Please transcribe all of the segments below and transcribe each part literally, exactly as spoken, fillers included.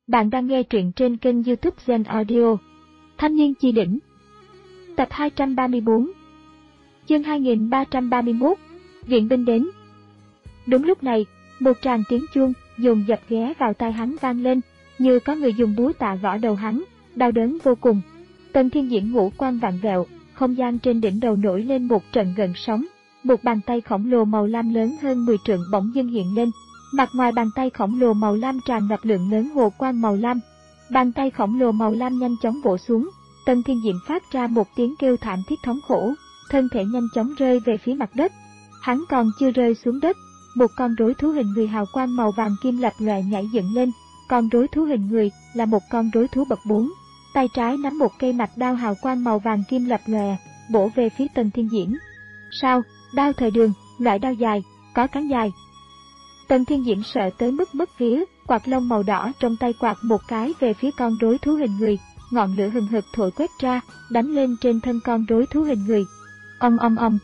Bạn đang nghe truyện trên kênh YouTube Zen Audio. Thanh niên chi đỉnh. Tập hai trăm ba mươi tư. Chương hai nghìn ba trăm ba mươi mốt. Viện binh đến. Đúng lúc này, một tràng tiếng chuông dồn dập ghé vào tai hắn vang lên, như có người dùng búa tạ gõ đầu hắn, đau đớn vô cùng. Tần Thiên Diễn ngũ quan vặn vẹo, không gian trên đỉnh đầu nổi lên một trận gợn sóng. Một bàn tay khổng lồ màu lam lớn hơn mười trượng bỗng dưng hiện lên. Mặt ngoài bàn tay khổng lồ màu lam tràn ngập lượng lớn hồ quang màu lam. Bàn tay khổng lồ màu lam nhanh chóng vỗ xuống. Tần Thiên Diệm phát ra một tiếng kêu thảm thiết thống khổ, thân thể nhanh chóng rơi về phía mặt đất. Hắn còn chưa rơi xuống đất, một con rối thú hình người hào quang màu vàng kim lập lòe nhảy dựng lên. Con rối thú hình người là một con rối thú bậc bốn, tay trái nắm một cây mạch đao hào quang màu vàng kim lập lòe, bổ về phía Tần Thiên Diễm. Sao? Đao thời đường, loại đao dài, có cán dài. Tần Thiên Diễm sợ tới mức mất vía, quạt lông màu đỏ trong tay quạt một cái về phía con rối thú hình người, ngọn lửa hừng hực thổi quét ra, đánh lên trên thân con rối thú hình người. Ong ong ong.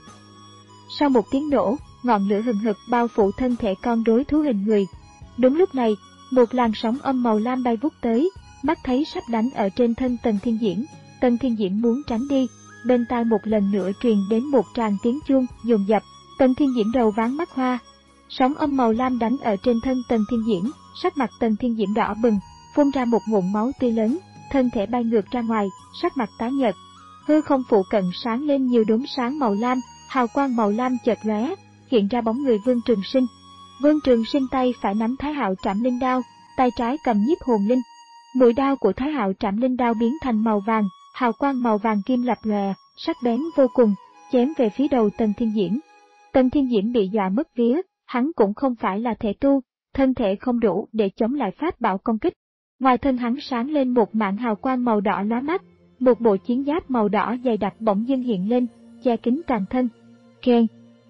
Sau một tiếng nổ, ngọn lửa hừng hực bao phủ thân thể con rối thú hình người. Đúng lúc này, một làn sóng âm màu lam bay vút tới, mắt thấy sắp đánh ở trên thân Tần Thiên Diễm. Tần Thiên Diễm muốn tránh đi, bên tai một lần nữa truyền đến một tràng tiếng chuông dồn dập. Tần Thiên Diễm đầu váng mắt hoa. Sóng âm màu lam đánh ở trên thân Tần Thiên Diễm, sắc mặt Tần Thiên Diễm đỏ bừng, phun ra một ngụm máu tươi lớn, thân thể bay ngược ra ngoài, sắc mặt tái nhợt. Hư không phụ cận sáng lên nhiều đốm sáng màu lam, hào quang màu lam chợt lóe, hiện ra bóng người Vương Trường Sinh. Vương Trường Sinh tay phải nắm Thái Hạo Trảm Linh đao, tay trái cầm Nhiếp Hồn Linh. Mũi đao của Thái Hạo Trảm Linh đao biến thành màu vàng, hào quang màu vàng kim lập lòe, sắc bén vô cùng, chém về phía đầu Tần Thiên Diễm. Tần Thiên Diễm bị dọa mất vía. Hắn cũng không phải là thể tu, thân thể không đủ để chống lại pháp bảo công kích. Ngoài thân hắn sáng lên một mảng hào quang màu đỏ lóa mắt, một bộ chiến giáp màu đỏ dày đặc bỗng dưng hiện lên, che kín toàn thân. Keng!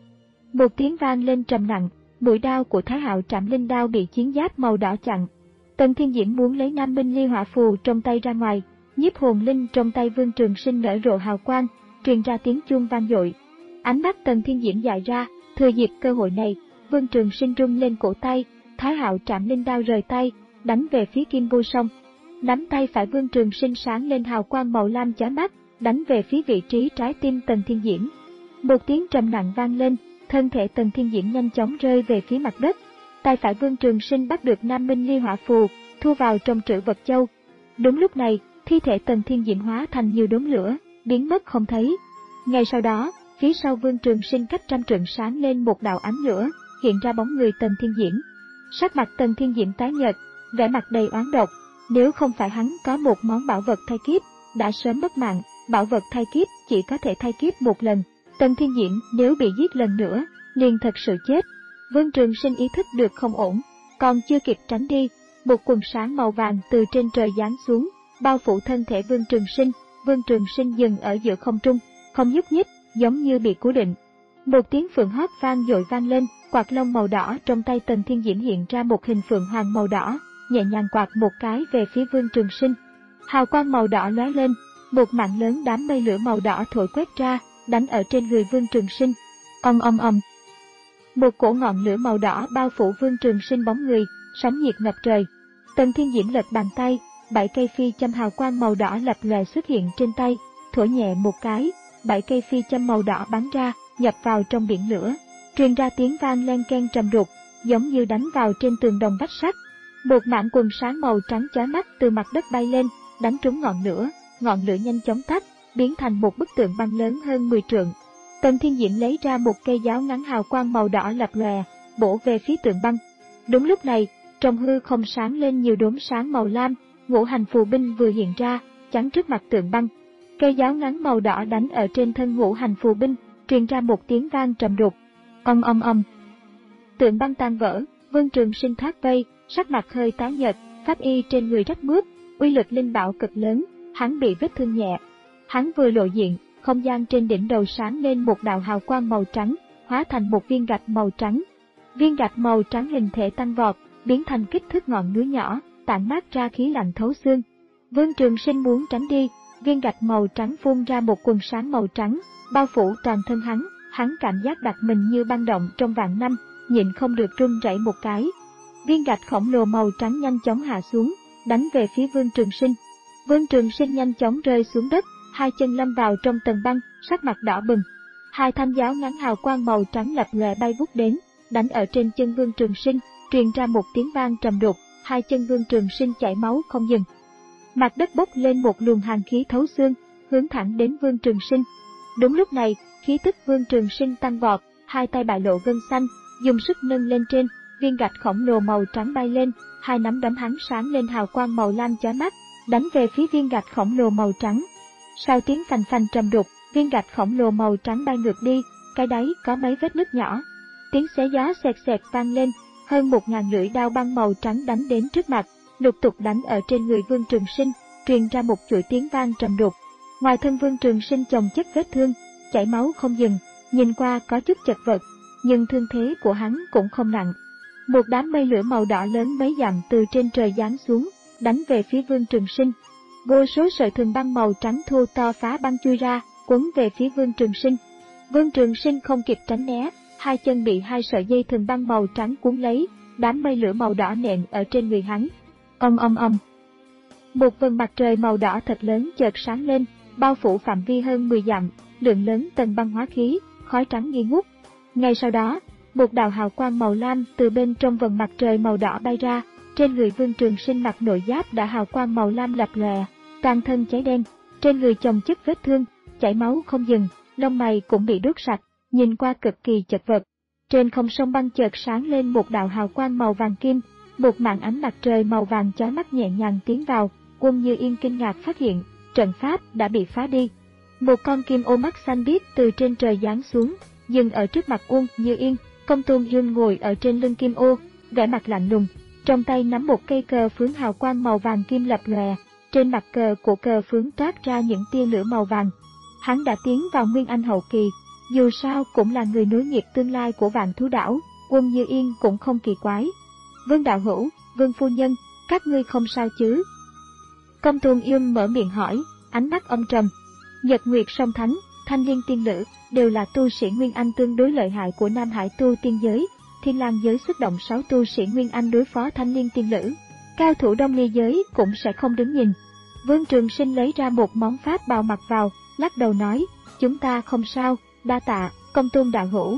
Một tiếng vang lên trầm nặng, mũi đao của Thái Hạo Trảm Linh đao bị chiến giáp màu đỏ chặn. Tần Thiên Diễm muốn lấy Nam Minh Ly Hỏa Phù trong tay ra ngoài, Nhiếp Hồn Linh trong tay Vương Trường Sinh nở rộ hào quang, truyền ra tiếng chuông vang dội. Ánh mắt Tần Thiên Diễm dại ra, thừa dịp cơ hội này, Vương Trường Sinh rung lên cổ tay, Thái Hạo Trảm Linh đao rời tay, đánh về phía Kim Vô Song. Nắm tay phải Vương Trường Sinh sáng lên hào quang màu lam chói mắt, đánh về phía vị trí trái tim Tần Thiên Diễm. Một tiếng trầm nặng vang lên, thân thể Tần Thiên Diễm nhanh chóng rơi về phía mặt đất. Tay phải Vương Trường Sinh bắt được Nam Minh Ly Hỏa Phù, thu vào trong trữ vật châu. Đúng lúc này, thi thể Tần Thiên Diễm hóa thành nhiều đốm lửa, biến mất không thấy. Ngay sau đó, phía sau Vương Trường Sinh cách trăm trượng sáng lên một đạo ánh lửa, hiện ra bóng người Tần Thiên Diễm. Sắc mặt Tần Thiên Diễm tái nhợt, vẻ mặt đầy oán độc. Nếu không phải hắn có một món bảo vật thay kiếp, đã sớm mất mạng. Bảo vật thay kiếp chỉ có thể thay kiếp một lần. Tần Thiên Diễm nếu bị giết lần nữa, liền thật sự chết. Vương Trường Sinh ý thức được không ổn, còn chưa kịp tránh đi, một quần sáng màu vàng từ trên trời giáng xuống, bao phủ thân thể Vương Trường Sinh. Vương Trường Sinh dừng ở giữa không trung, không nhúc nhích, giống như bị cố định. Một tiếng phượng hót vang dội vang lên, quạt lông màu đỏ trong tay Tần Thiên Diễm hiện ra một hình phượng hoàng màu đỏ, nhẹ nhàng quạt một cái về phía Vương Trường Sinh. Hào quang màu đỏ lóe lên, một mảng lớn đám mây lửa màu đỏ thổi quét ra, đánh ở trên người Vương Trường Sinh. Ong ong ong. Một cổ ngọn lửa màu đỏ bao phủ Vương Trường Sinh bóng người, sóng nhiệt ngập trời. Tần Thiên Diễm lật bàn tay, bảy cây phi châm hào quang màu đỏ lập lòe xuất hiện trên tay, thổi nhẹ một cái, bảy cây phi châm màu đỏ bắn ra, nhập vào trong biển lửa, truyền ra tiếng vang len keng trầm đục, giống như đánh vào trên tường đồng vách sắt. Một mảng quần sáng màu trắng chói mắt từ mặt đất bay lên, đánh trúng ngọn lửa, ngọn lửa nhanh chóng tắt, biến thành một bức tượng băng lớn hơn mười trượng. Tần Thiên Diễm lấy ra một cây giáo ngắn hào quang màu đỏ lập lòe, bổ về phía tượng băng. Đúng lúc này, trong hư không sáng lên nhiều đốm sáng màu lam, ngũ hành phù binh vừa hiện ra, chắn trước mặt tượng băng. Cây giáo ngắn màu đỏ đánh ở trên thân ngũ hành phù binh, truyền ra một tiếng vang trầm đục. Ong ong ong. Tượng băng tan vỡ, Vương Trường Sinh thoát vây, sắc mặt hơi tái nhợt, pháp y trên người rách mướp, uy lực linh bảo cực lớn, hắn bị vết thương nhẹ. Hắn vừa lộ diện, không gian trên đỉnh đầu sáng lên một đạo hào quang màu trắng, hóa thành một viên gạch màu trắng. Viên gạch màu trắng hình thể tăng vọt, biến thành kích thước ngọn núi nhỏ, tản mát ra khí lạnh thấu xương. Vương Trường Sinh muốn tránh đi, viên gạch màu trắng phun ra một quần sáng màu trắng, bao phủ toàn thân hắn. Hắn cảm giác đặt mình như băng động trong vạn năm, nhịn không được run rẩy một cái. Viên gạch khổng lồ màu trắng nhanh chóng hạ xuống, đánh về phía Vương Trường Sinh. Vương Trường Sinh nhanh chóng rơi xuống đất, hai chân lâm vào trong tầng băng, sắc mặt đỏ bừng. Hai thanh giáo ngắn hào quang màu trắng lập lòe bay vút đến, đánh ở trên chân Vương Trường Sinh, truyền ra một tiếng vang trầm đục, hai chân Vương Trường Sinh chảy máu không dừng. Mặt đất bốc lên một luồng hàn khí thấu xương, hướng thẳng đến Vương Trường Sinh. Đúng lúc này, khí tức Vương Trường Sinh tăng vọt, hai tay bại lộ gân xanh, dùng sức nâng lên trên, viên gạch khổng lồ màu trắng bay lên, hai nắm đấm hắn sáng lên hào quang màu lam chói mắt, đánh về phía viên gạch khổng lồ màu trắng. Sau tiếng phành phành trầm đục, viên gạch khổng lồ màu trắng bay ngược đi, cái đáy có mấy vết nứt nhỏ. Tiếng xé gió xẹt xẹt vang lên, hơn một ngàn lưỡi đao băng màu trắng đánh đến trước mặt, lục tục đánh ở trên người Vương Trường Sinh, truyền ra một chuỗi tiếng vang trầm đục. Ngoài thân Vương Trường Sinh chồng chất vết thương, chảy máu không dừng, nhìn qua có chút chật vật, nhưng thương thế của hắn cũng không nặng. Một đám mây lửa màu đỏ lớn mấy dặm từ trên trời giáng xuống, đánh về phía Vương Trường Sinh. Vô số sợi thường băng màu trắng thô to phá băng chui ra, quấn về phía Vương Trường Sinh. Vương Trường Sinh không kịp tránh né, hai chân bị hai sợi dây thường băng màu trắng cuốn lấy, đám mây lửa màu đỏ nện ở trên người hắn. Ong ong ong. Một vầng mặt trời màu đỏ thật lớn chợt sáng lên, bao phủ phạm vi hơn mười dặm, lượng lớn tầng băng hóa khí, khói trắng nghi ngút. Ngay sau đó, một đạo hào quang màu lam từ bên trong vầng mặt trời màu đỏ bay ra, trên người Vương Trường Sinh mặc nội giáp đã hào quang màu lam lập lòe, toàn thân cháy đen, trên người chồng chất vết thương, chảy máu không dừng, lông mày cũng bị đốt sạch, nhìn qua cực kỳ chật vật. Trên không sông băng chợt sáng lên một đạo hào quang màu vàng kim, một màn ánh mặt trời màu vàng chói mắt nhẹ nhàng tiến vào. Quân Như Yên kinh ngạc phát hiện, trận pháp đã bị phá đi. Một con kim ô mắt xanh biếc từ trên trời giáng xuống, dừng ở trước mặt Quân Như Yên. Công Tôn Dương ngồi ở trên lưng kim ô, vẻ mặt lạnh lùng, trong tay nắm một cây cờ phướng hào quang màu vàng kim lập lòe, trên mặt cờ của cờ phướng toát ra những tia lửa màu vàng. Hắn đã tiến vào Nguyên Anh hậu kỳ, dù sao cũng là người nối nghiệp tương lai của Vạn Thú Đảo, Quân Như Yên cũng không kỳ quái. Vương đạo hữu, Vương phu nhân, các ngươi không sao chứ? Công Tôn Dương mở miệng hỏi, ánh mắt âm trầm. Nhật Nguyệt Song Thánh, Thanh Liên Tiên Lữ đều là tu sĩ Nguyên Anh tương đối lợi hại của Nam Hải tu tiên giới. Thiên Lang giới xuất động sáu tu sĩ Nguyên Anh đối phó Thanh Liên Tiên Lữ, cao thủ Đông Ly giới cũng sẽ không đứng nhìn. Vương Trường Sinh lấy ra một món pháp bào mặc vào, lắc đầu nói, chúng ta không sao, đa tạ, Công Tôn đạo hữu.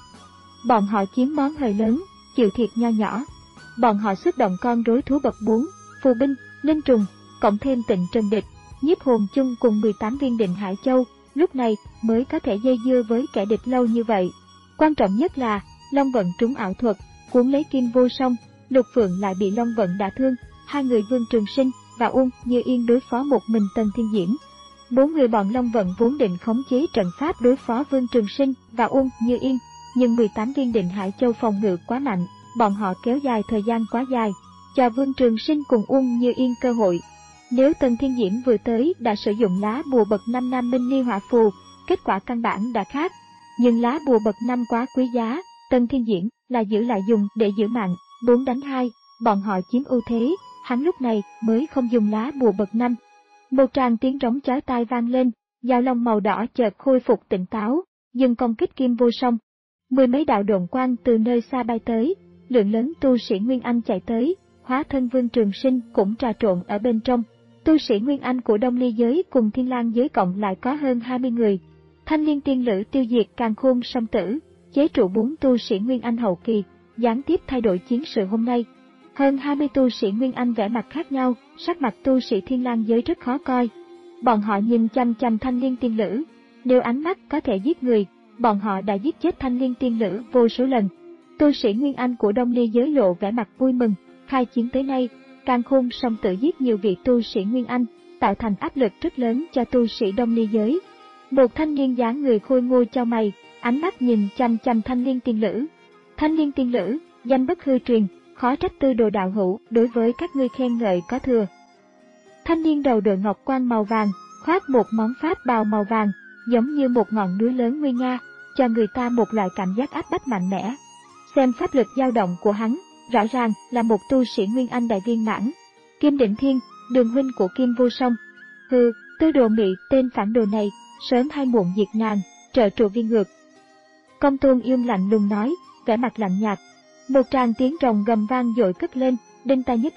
Bọn họ chiếm món hời lớn, chịu thiệt nho nhỏ. Bọn họ xuất động con rối thú bậc bốn, phù binh, linh trùng, cộng thêm Tịnh Trần Địch, Nhiếp Hồn Chung cùng mười tám viên Định Hải Châu, lúc này mới có thể dây dưa với kẻ địch lâu như vậy. Quan trọng nhất là, Long Vận trúng ảo thuật, cuốn lấy Kim Vô Song, Lục Phượng lại bị Long Vận đả thương, hai người Vương Trường Sinh và Uông Như Yên đối phó một mình Tần Thiên Diễm. Bốn người bọn Long Vận vốn định khống chế trận pháp đối phó Vương Trường Sinh và Uông Như Yên, nhưng mười tám viên Định Hải Châu phòng ngự quá mạnh, bọn họ kéo dài thời gian quá dài, cho Vương Trường Sinh cùng Uông Như Yên cơ hội. Nếu Tần Thiên Diễm vừa tới đã sử dụng lá bùa bậc năm Nam Minh Ly Hỏa Phù, kết quả căn bản đã khác. Nhưng lá bùa bậc năm quá quý giá, Tần Thiên Diễm là giữ lại dùng để giữ mạng, bốn đánh hai, bọn họ chiếm ưu thế, hắn lúc này mới không dùng lá bùa bậc năm. Một tràng tiếng rống chói tai vang lên, dao long màu đỏ chợt khôi phục tỉnh táo, dừng công kích Kim Vô Song. Mười mấy đạo độn quang từ nơi xa bay tới, lượng lớn tu sĩ Nguyên Anh chạy tới, hóa thân Vương Trường Sinh cũng trà trộn ở bên trong. Tu sĩ Nguyên Anh của Đông Ly giới cùng Thiên Lang giới cộng lại có hơn hai mươi người. Thanh Liên Tiên Lữ tiêu diệt Càn Khôn Song Tử, chế trụ bốn tu sĩ Nguyên Anh hậu kỳ, gián tiếp thay đổi chiến sự hôm nay. Hơn hai mươi tu sĩ Nguyên Anh vẻ mặt khác nhau, sắc mặt tu sĩ Thiên Lang giới rất khó coi. Bọn họ nhìn chăm chăm Thanh Liên Tiên Lữ, nếu ánh mắt có thể giết người, bọn họ đã giết chết Thanh Liên Tiên Lữ vô số lần. Tu sĩ Nguyên Anh của Đông Ly giới lộ vẻ mặt vui mừng, khai chiến tới nay, Càn Khôn Song Tử giết nhiều vị tu sĩ Nguyên Anh, tạo thành áp lực rất lớn cho tu sĩ Đông Ly giới. Một thanh niên dáng người khôi ngô chau mày, ánh mắt nhìn chăm chăm Thanh Liên Tiên Lữ. Thanh Liên Tiên Lữ, danh bất hư truyền, khó trách Tư Đồ đạo hữu đối với các ngươi khen ngợi có thừa. Thanh niên đầu đội ngọc quan màu vàng, khoác một món pháp bào màu vàng, giống như một ngọn núi lớn nguy nga, cho người ta một loại cảm giác áp bách mạnh mẽ. Xem pháp lực dao động của hắn, rõ ràng là một tu sĩ Nguyên Anh đại viên mãn. Kim Định Thiên, đường huynh của Kim Vô Song. Hừ, Tư Đồ Mị, tên phản đồ này, sớm hay muộn diệt nàng, trợ trụ viên ngược. Công Tôn Yêm lạnh lùng nói, vẻ mặt lạnh nhạt. Một tràng tiếng rồng gầm vang dội cất lên, đinh tai nhức óc,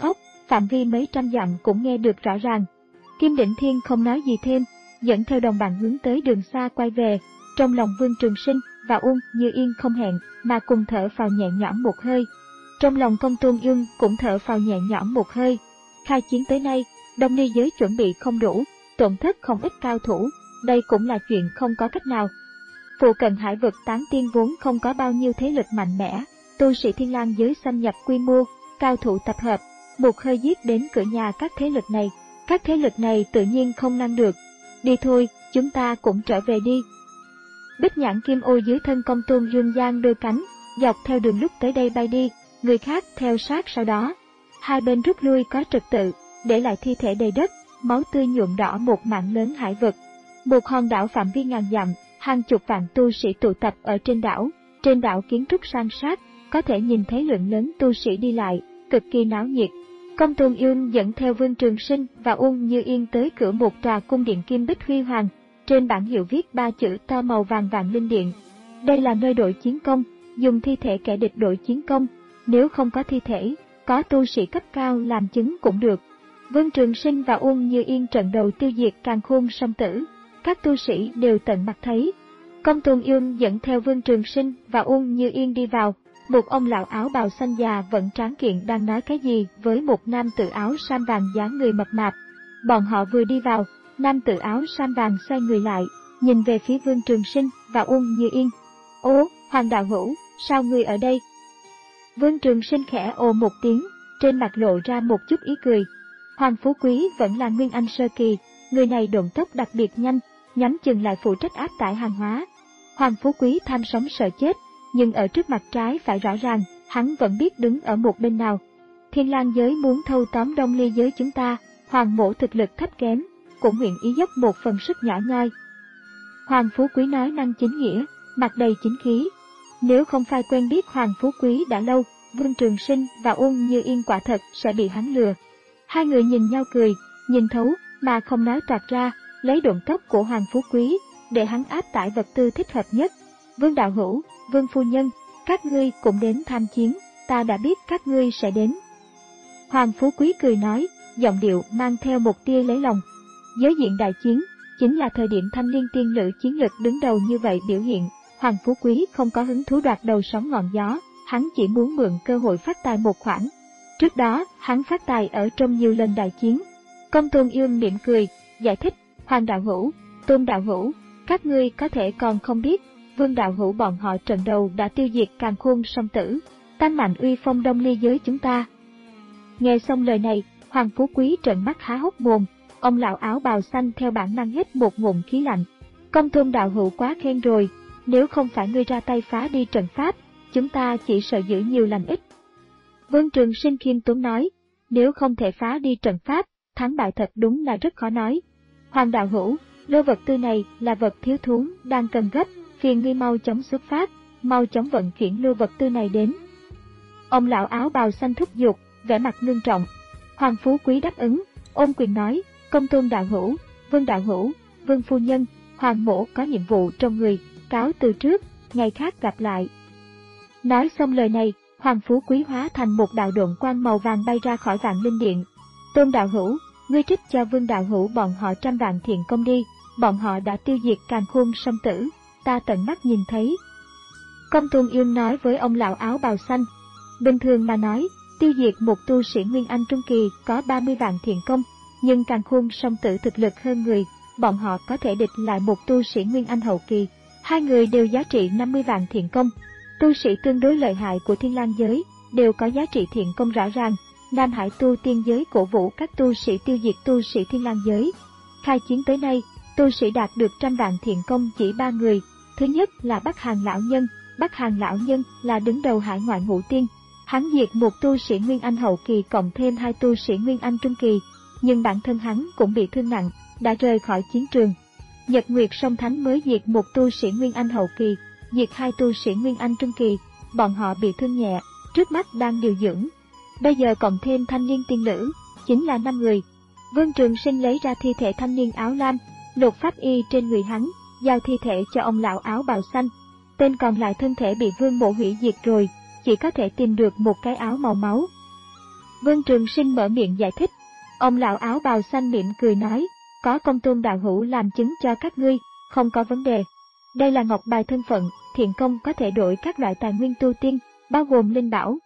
phạm vi mấy trăm dặm cũng nghe được rõ ràng. Kim Đỉnh Thiên không nói gì thêm, dẫn theo đồng bạn hướng tới đường xa quay về. Trong lòng Vương Trường Sinh và Uông Như Yên không hẹn mà cùng thở phào nhẹ nhõm một hơi. Trong lòng Công Tôn Dương cũng thở phào nhẹ nhõm một hơi. Khai chiến tới nay, Đông Ly giới chuẩn bị không đủ, tổn thất không ít cao thủ, đây cũng là chuyện không có cách nào. Phụ cận hải vực tán tiên vốn không có bao nhiêu thế lực mạnh mẽ, tu sĩ Thiên Lang giới xâm nhập quy mô, cao thủ tập hợp, một hơi giết đến cửa nhà các thế lực này. Các thế lực này tự nhiên không ngăn được. Đi thôi, chúng ta cũng trở về đi. Bích Nhãn Kim Ô dưới thân Công Tôn Dương giang đôi cánh, dọc theo đường lúc tới đây bay đi, người khác theo sát sau đó. Hai bên rút lui có trật tự, để lại thi thể đầy đất, máu tươi nhuộm đỏ một mảng lớn hải vực. Một hòn đảo phạm vi ngàn dặm, hàng chục vạn tu sĩ tụ tập ở trên đảo. Trên đảo kiến trúc san sát, có thể nhìn thấy lượng lớn tu sĩ đi lại, cực kỳ náo nhiệt. Công Tôn Dương dẫn theo Vương Trường Sinh và Uông Như Yên tới cửa một tòa cung điện kim bích huy hoàng, trên bảng hiệu viết ba chữ to màu vàng Vạn Linh Điện. Đây là nơi đổi chiến công, dùng thi thể kẻ địch đổi chiến công, nếu không có thi thể, có tu sĩ cấp cao làm chứng cũng được. Vương Trường Sinh và Uông Như Yên trận đầu tiêu diệt Càn Khôn Song Tử, các tu sĩ đều tận mắt thấy. Công Tôn Dương dẫn theo Vương Trường Sinh và Uông Như Yên đi vào. Một ông lão áo bào xanh già vẫn tráng kiện đang nói cái gì với một nam tử áo sam vàng dáng người mập mạp. Bọn họ vừa đi vào, nam tử áo sam vàng xoay người lại, nhìn về phía Vương Trường Sinh và Uông Như Yên. Ố, Hoàng đạo hữu, sao ngươi ở đây? Vương Trường Sinh khẽ ồ một tiếng, trên mặt lộ ra một chút ý cười. Hoàng Phú Quý vẫn là Nguyên Anh sơ kỳ, người này độn tốc đặc biệt nhanh, nhắm chừng lại phụ trách áp tải hàng hóa. Hoàng Phú Quý tham sống sợ chết, nhưng ở trước mặt trái phải rõ ràng, hắn vẫn biết đứng ở một bên nào. Thiên Lang giới muốn thâu tóm Đông Ly giới chúng ta, Hoàng mỗ thực lực thấp kém, cũng nguyện ý dốc một phần sức nhỏ nhoi. Hoàng Phú Quý nói năng chính nghĩa, mặt đầy chính khí. Nếu không phải quen biết Hoàng Phú Quý đã lâu, Vương Trường Sinh và Uông Như Yên quả thật sẽ bị hắn lừa. Hai người nhìn nhau cười, nhìn thấu mà không nói toạc ra, lấy độn tốc của Hoàng Phú Quý để hắn áp tải vật tư thích hợp nhất. Vương đạo hữu, Vương phu nhân, các ngươi cũng đến tham chiến, ta đã biết các ngươi sẽ đến. Hoàng Phú Quý cười nói, giọng điệu mang theo một tia lấy lòng. Giới diện đại chiến, chính là thời điểm thanh liên tiên lữ chiến lực đứng đầu như vậy biểu hiện. Hoàng Phú Quý không có hứng thú đoạt đầu sóng ngọn gió, hắn chỉ muốn mượn cơ hội phát tài một khoản. Trước đó, hắn phát tài ở trong nhiều lần đại chiến. Công Tôn Dương mỉm cười, giải thích, Hoàng đạo hữu, Tôn đạo hữu, các ngươi có thể còn không biết, Vương đạo hữu bọn họ trận đầu đã tiêu diệt Càn Khôn Song Tử, tăng mạnh uy phong Đông Ly giới chúng ta. Nghe xong lời này, Hoàng Phú Quý trợn mắt há hốc mồm, ông lão áo bào xanh theo bản năng hít một ngụm khí lạnh. Công Tôn đạo hữu quá khen rồi, nếu không phải ngươi ra tay phá đi trận pháp, chúng ta chỉ sợ giữ nhiều lành ít. Vương Trường Sinh khiêm tốn nói, nếu không thể phá đi trận pháp, thắng bại thật đúng là rất khó nói. Hoàng đạo hữu, lô vật tư này là vật thiếu thốn đang cần gấp, phiền ngươi mau chóng xuất phát, mau chóng vận chuyển lô vật tư này đến. Ông lão áo bào xanh thúc giục, vẻ mặt ngưng trọng. Hoàng Phú Quý đáp ứng, ôm quyền nói, Công Tôn đạo hữu, Vương đạo hữu, Vương phu nhân, Hoàng mỗ có nhiệm vụ trong người, cáo từ trước, ngày khác gặp lại. Nói xong lời này, Hoàng Phú Quý hóa thành một đạo độn quang màu vàng bay ra khỏi Vạn Linh Điện. Tôn đạo hữu, ngươi trích cho Vương đạo hữu bọn họ trăm vạn thiện công đi, bọn họ đã tiêu diệt Càn Khôn Song Tử, ta tận mắt nhìn thấy. Công Tôn Yên nói với ông lão áo bào xanh, bình thường mà nói, tiêu diệt một tu sĩ Nguyên Anh Trung Kỳ có ba mươi vạn thiện công, nhưng Càn Khôn Song Tử thực lực hơn người, bọn họ có thể địch lại một tu sĩ Nguyên Anh Hậu Kỳ, hai người đều giá trị năm mươi vạn thiện công. Tu sĩ tương đối lợi hại của Thiên Lang giới đều có giá trị thiện công rõ ràng. Nam Hải tu tiên giới cổ vũ các tu sĩ tiêu diệt tu sĩ Thiên Lang giới. Khai chiến tới nay, tu sĩ đạt được trăm vạn thiện công chỉ ba người. Thứ nhất là Bắc Hàn lão nhân, Bắc Hàn lão nhân là đứng đầu hải ngoại ngũ tiên. Hắn diệt một tu sĩ Nguyên Anh hậu kỳ cộng thêm hai tu sĩ Nguyên Anh trung kỳ, nhưng bản thân hắn cũng bị thương nặng, đã rời khỏi chiến trường. Nhật Nguyệt Song Thánh mới diệt một tu sĩ Nguyên Anh hậu kỳ, diệt hai tu sĩ Nguyên Anh trung kỳ, bọn họ bị thương nhẹ, trước mắt đang điều dưỡng. Bây giờ cộng thêm thanh niên tiên nữ, chính là năm người. Vương Trường Sinh lấy ra thi thể thanh niên áo lam, lột pháp y trên người hắn, giao thi thể cho ông lão áo bào xanh. Tên còn lại thân thể bị Vương Mộ hủy diệt rồi, chỉ có thể tìm được một cái áo màu máu. Vương Trường Sinh mở miệng giải thích. Ông lão áo bào xanh mỉm cười nói, có Công Tôn đạo hữu làm chứng cho các ngươi, không có vấn đề. Đây là ngọc bài thân phận, thiện công có thể đổi các loại tài nguyên tu tiên, bao gồm linh bảo.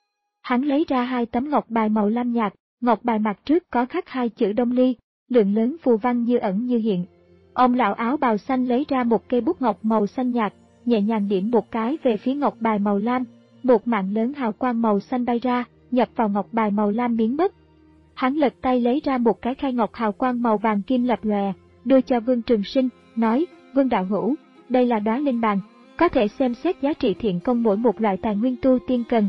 Hắn lấy ra hai tấm ngọc bài màu lam nhạt, ngọc bài mặt trước có khắc hai chữ Đông Ly, lượng lớn phù văn như ẩn như hiện. Ông lão áo bào xanh lấy ra một cây bút ngọc màu xanh nhạt, nhẹ nhàng điểm một cái về phía ngọc bài màu lam, một mảng lớn hào quang màu xanh bay ra, nhập vào ngọc bài màu lam biến mất. Hắn lật tay lấy ra một cái khay ngọc hào quang màu vàng kim lập lòe, đưa cho Vương Trường Sinh, nói, Vương đạo hữu, đây là đóa linh bàn, có thể xem xét giá trị thiện công mỗi một loại tài nguyên tu tiên cần.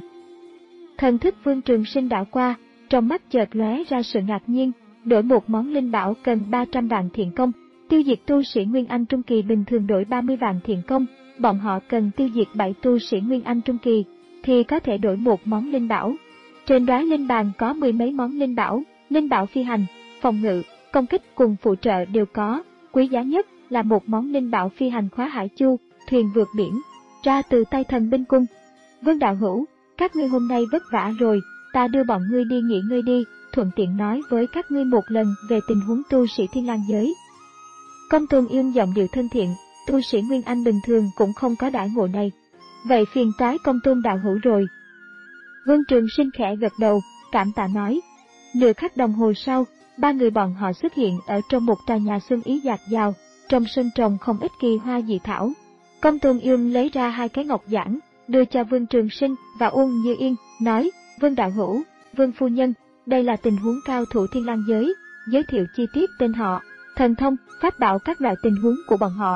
Thần thức Vương Trường Sinh đảo qua, trong mắt chợt lóe ra sự ngạc nhiên, đổi một món linh bảo cần ba trăm vạn thiện công, tiêu diệt tu sĩ Nguyên Anh Trung Kỳ bình thường đổi ba mươi vạn thiện công, bọn họ cần tiêu diệt bảy tu sĩ Nguyên Anh Trung Kỳ, thì có thể đổi một món linh bảo. Trên đóa linh bàn có mười mấy món linh bảo, linh bảo phi hành, phòng ngự, công kích cùng phụ trợ đều có, quý giá nhất là một món linh bảo phi hành khóa hải chu, thuyền vượt biển, ra từ tay thần binh cung. Vương đạo hữu, các ngươi hôm nay vất vả rồi, ta đưa bọn ngươi đi nghỉ ngơi đi, thuận tiện nói với các ngươi một lần về tình huống tu sĩ Thiên Lang giới. Công Tôn Yên giọng điệu thân thiện, tu sĩ Nguyên Anh bình thường cũng không có đãi ngộ này. Vậy phiền toái Công Tôn đạo hữu rồi. Vương Trường Sinh khẽ gật đầu, cảm tạ nói. Nửa khắc đồng hồ sau, ba người bọn họ xuất hiện ở trong một tòa nhà xuân ý dạt dào, trong sân trồng không ít kỳ hoa dị thảo. Công Tôn Yên lấy ra hai cái ngọc giản, đưa cho Vương Trường Sinh và Uông Như Yên, nói, Vương đạo hữu, Vương phu nhân, đây là tình huống cao thủ Thiên Lang giới, giới thiệu chi tiết tên họ, thần thông, pháp bảo các loại tình huống của bọn họ.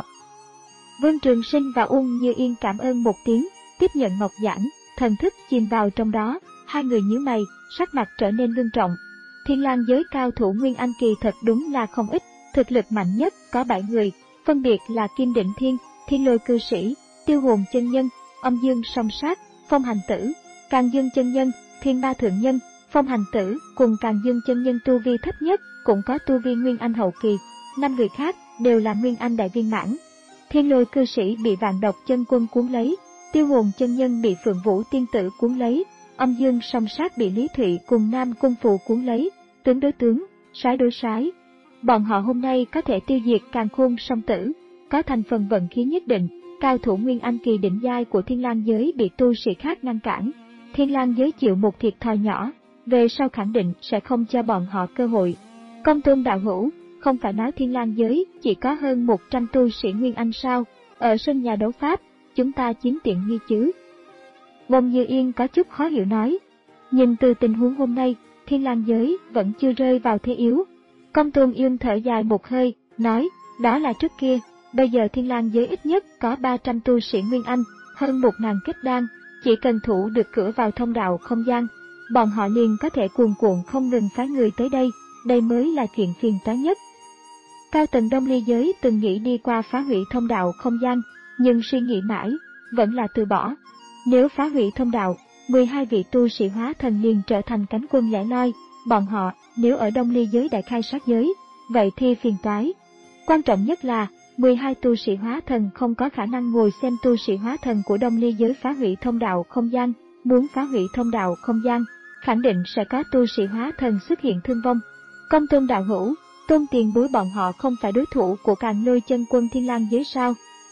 Vương Trường Sinh và Uông Như Yên cảm ơn một tiếng, tiếp nhận ngọc giản, thần thức chìm vào trong đó, hai người nhíu mày, sắc mặt trở nên ngưng trọng. Thiên Lang giới cao thủ Nguyên Anh kỳ thật đúng là không ít, thực lực mạnh nhất có bảy người, phân biệt là Kim Định Thiên, Thiên Lôi cư sĩ, Tiêu Hồn chân nhân, Âm Dương song sát, Phong Hành tử, Càn Dương chân nhân, Thiên Ba thượng nhân, Phong Hành tử cùng Càn Dương chân nhân tu vi thấp nhất cũng có tu vi Nguyên Anh hậu kỳ, năm người khác đều là Nguyên Anh đại viên mãn. Thiên Lôi cư sĩ bị Vạn Độc chân quân cuốn lấy, Tiêu Hồn chân nhân bị Phượng Vũ tiên tử cuốn lấy, Âm Dương song sát bị Lý Thụy cùng Nam Cung Phù cuốn lấy, tướng đối tướng, sái đối sái. Bọn họ hôm nay có thể tiêu diệt Càn Khôn song tử, có thành phần vận khí nhất định. Cao thủ Nguyên Anh kỳ đỉnh giai của Thiên Lang giới bị tu sĩ khác ngăn cản. Thiên Lang giới chịu một thiệt thòi nhỏ, về sau khẳng định sẽ không cho bọn họ cơ hội. Công Tôn đạo hữu, không phải nói Thiên Lang giới chỉ có hơn một trăm tu sĩ Nguyên Anh sao? Ở sân nhà đấu pháp, chúng ta chiếm tiện nghi chứ? Uông Như Yên có chút khó hiểu nói. Nhìn từ tình huống hôm nay, Thiên Lang giới vẫn chưa rơi vào thế yếu. Công Tôn Yên thở dài một hơi, nói, đó là trước kia. Bây giờ Thiên Lang giới ít nhất có ba trăm tu sĩ Nguyên Anh, hơn một nghìn kết đan, chỉ cần thủ được cửa vào thông đạo không gian, bọn họ liền có thể cuồn cuộn không ngừng phái người tới đây, đây mới là chuyện phiền toái nhất. Cao tầng Đông Ly giới từng nghĩ đi qua phá hủy thông đạo không gian, nhưng suy nghĩ mãi, vẫn là từ bỏ. Nếu phá hủy thông đạo, mười hai vị tu sĩ hóa thần liền trở thành cánh quân lẻ loi, bọn họ nếu ở Đông Ly giới đại khai sát giới, vậy thì phiền toái. Quan trọng nhất là mười hai tu sĩ hóa thần không có khả năng ngồi xem tu sĩ hóa thần của Đông Ly giới phá hủy thông đạo không gian, muốn phá hủy thông đạo không gian, khẳng định sẽ có tu sĩ hóa thần xuất hiện thương vong. Công Tôn đạo hữu, Tôn tiền bối bọn họ không phải đối thủ của Càn Lôi chân quân Thiên Lang giới sao?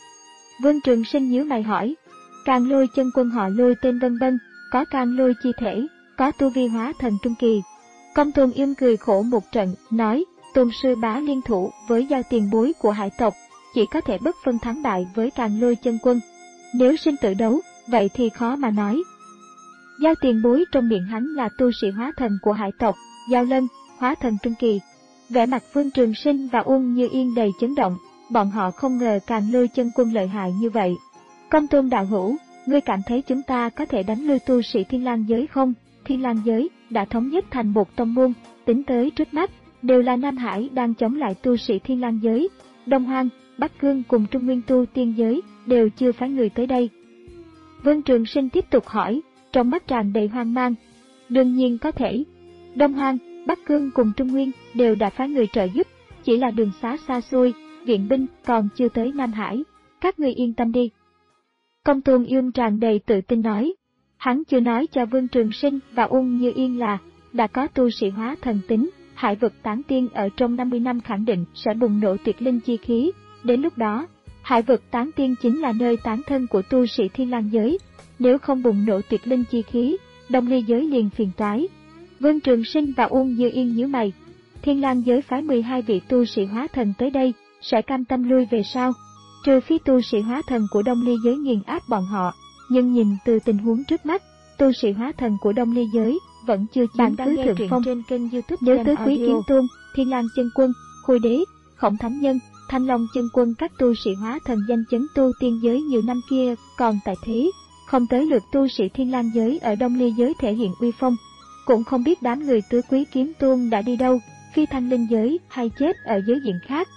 Vương Trường Sinh nhíu mày hỏi. Càn Lôi chân quân họ Lôi tên vân vân, có Càn Lôi chi thể, có tu vi hóa thần trung kỳ. Công Tôn Yêm cười khổ một trận, nói, Tôn sư bá liên thủ với giao tiền bối của hải tộc, chỉ có thể bất phân thắng bại với Càn Lôi chân quân. Nếu sinh tử đấu, vậy thì khó mà nói. Giao tiền bối trong miệng hắn là tu sĩ hóa thần của hải tộc, Giao Lân, hóa thần trung kỳ. Vẻ mặt Vương Trường Sinh và Uông Như Yên đầy chấn động, bọn họ không ngờ Càn Lôi chân quân lợi hại như vậy. Công Tôn đạo hữu, ngươi cảm thấy chúng ta có thể đánh lui tu sĩ Thiên Lang giới không? Thiên Lang giới đã thống nhất thành một tông môn, tính tới trước mắt, đều là Nam Hải đang chống lại tu sĩ Thiên Lang giới. Đông Hoang, Bắc Cương cùng Trung Nguyên tu tiên giới đều chưa phái người tới đây. Vương Trường Sinh tiếp tục hỏi, trong mắt tràn đầy hoang mang. Đương nhiên có thể. Đông Hoang, Bắc Cương cùng Trung Nguyên đều đã phái người trợ giúp, chỉ là đường xá xa xôi, viện binh còn chưa tới Nam Hải. Các ngươi yên tâm đi. Công Tôn Yên tràn đầy tự tin nói. Hắn chưa nói cho Vương Trường Sinh và Uông Như Yên là đã có tu sĩ hóa thần tính, hải vực tán tiên ở trong năm mươi năm khẳng định sẽ bùng nổ tuyệt linh chi khí. Đến lúc đó, hải vực tán tiên chính là nơi tán thân của tu sĩ Thiên Lang giới. Nếu không bùng nổ tuyệt linh chi khí, Đông Ly giới liền phiền toái. Vương Trường Sinh và Uông Như Yên nhíu mày. Thiên Lang giới phái mười hai vị tu sĩ hóa thần tới đây, sẽ cam tâm lui về sao? Trừ phi tu sĩ hóa thần của Đông Ly giới nghiền áp bọn họ, nhưng nhìn từ tình huống trước mắt, tu sĩ hóa thần của Đông Ly giới vẫn chưa chiếm cứ thượng phong. Trên kênh YouTube nếu tứ quý kiếm tôn, Thiên Lang chân quân, Khôi đế, Khổng thánh nhân, Thanh Long chân quân các tu sĩ hóa thần danh chấn tu tiên giới nhiều năm kia còn tại thế, không tới lượt tu sĩ Thiên Lang giới ở Đông Ly giới thể hiện uy phong. Cũng không biết đám người tứ quý kiếm tôn đã đi đâu, phi Thanh Linh giới hay chết ở giới diện khác.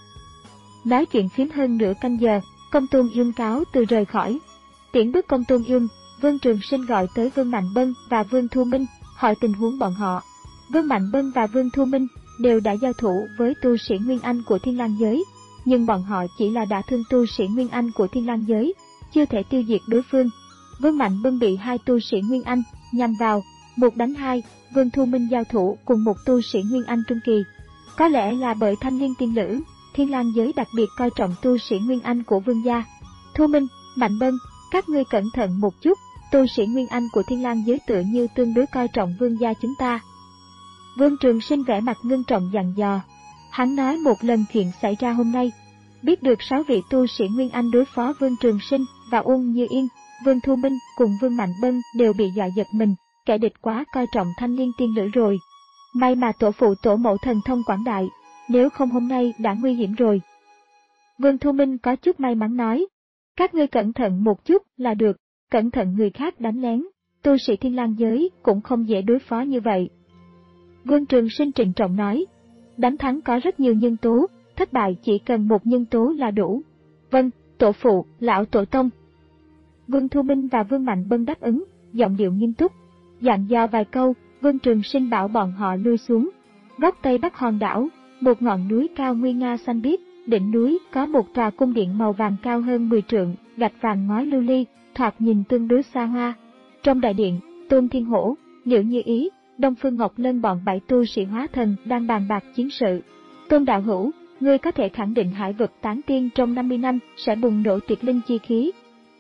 Nói chuyện phím hơn nửa canh giờ, Công Tôn Dung cáo từ rời khỏi. Tiễn bước Công Tôn Dung, Vương Trường Sinh gọi tới Vương Mạnh Bân và Vương Thu Minh, hỏi tình huống bọn họ. Vương Mạnh Bân và Vương Thu Minh đều đã giao thủ với tu sĩ Nguyên Anh của Thiên Lang giới, nhưng bọn họ chỉ là đả thương tu sĩ Nguyên Anh của Thiên Lang giới, chưa thể tiêu diệt đối phương. Vương Mạnh Bân bị hai tu sĩ Nguyên Anh nhằm vào, một đánh hai, Vương Thu Minh giao thủ cùng một tu sĩ Nguyên Anh trung kỳ. Có lẽ là bởi thanh niên tiên nữ, Thiên Lang giới đặc biệt coi trọng tu sĩ Nguyên Anh của Vương gia. Thu Minh, Mạnh Bân, các ngươi cẩn thận một chút, tu sĩ Nguyên Anh của Thiên Lang giới tựa như tương đối coi trọng Vương gia chúng ta. Vương Trường Sinh vẻ mặt ngưng trọng dặn dò. Hắn nói một lần chuyện xảy ra hôm nay. Biết được sáu vị tu sĩ Nguyên Anh đối phó Vương Trường Sinh và Uông Như Yên, Vương Thu Minh cùng Vương Mạnh Bân đều bị dọa giật mình, kẻ địch quá coi trọng thanh niên tiên nữ rồi. May mà tổ phụ tổ mẫu thần thông quảng đại, nếu không hôm nay đã nguy hiểm rồi. Vương Thu Minh có chút may mắn nói, các ngươi cẩn thận một chút là được, cẩn thận người khác đánh lén, tu sĩ Thiên Lang giới cũng không dễ đối phó như vậy. Vương Trường Sinh trịnh trọng nói, đánh thắng có rất nhiều nhân tố, thất bại chỉ cần một nhân tố là đủ. Vâng, tổ phụ, lão tổ tông. Vương Thu Minh và Vương Mạnh Bân đáp ứng, giọng điệu nghiêm túc. Dặn dò vài câu, Vương Trường Sinh bảo bọn họ lui xuống. Góc Tây Bắc hòn đảo, một ngọn núi cao nguy nga xanh biếc, đỉnh núi có một tòa cung điện màu vàng cao hơn mười trượng, gạch vàng ngói lưu ly, thoạt nhìn tương đối xa hoa. Trong đại điện, Tôn Thiên Hổ, Liễu Như Ý, Đông Phương Ngọc Lân bọn bảy tu sĩ hóa thần đang bàn bạc chiến sự. Tôn đạo hữu, ngươi có thể khẳng định hải vực tán tiên trong năm mươi năm sẽ bùng nổ tuyệt linh chi khí.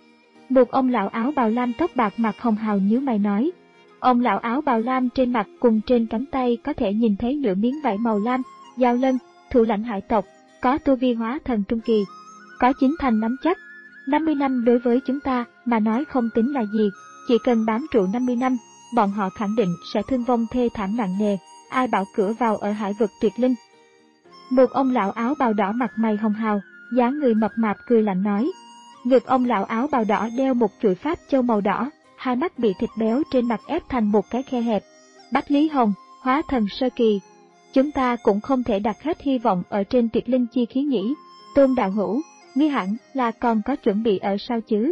Một ông lão áo bào lam tóc bạc mặt hồng hào nhíu mày nói. Ông lão áo bào lam trên mặt cùng trên cánh tay có thể nhìn thấy nửa miếng vải màu lam, Giao Lân, thủ lãnh hải tộc, có tu vi hóa thần trung kỳ, có chín thành nắm chắc. năm mươi năm đối với chúng ta mà nói không tính là gì, chỉ cần bám trụ năm mươi năm, bọn họ khẳng định sẽ thương vong thê thảm nặng nề, ai bảo cửa vào ở hải vực tuyệt linh. Một ông lão áo bào đỏ mặt mày hồng hào, dáng người mập mạp cười lạnh nói. Ngực ông lão áo bào đỏ đeo một chuỗi pháp châu màu đỏ, hai mắt bị thịt béo trên mặt ép thành một cái khe hẹp. Bách Lý Hồng, hóa thần sơ kỳ. Chúng ta cũng không thể đặt hết hy vọng ở trên tuyệt linh chi khí nhỉ. Tôn đạo hữu, nghi hẳn là còn có chuẩn bị ở sau chứ.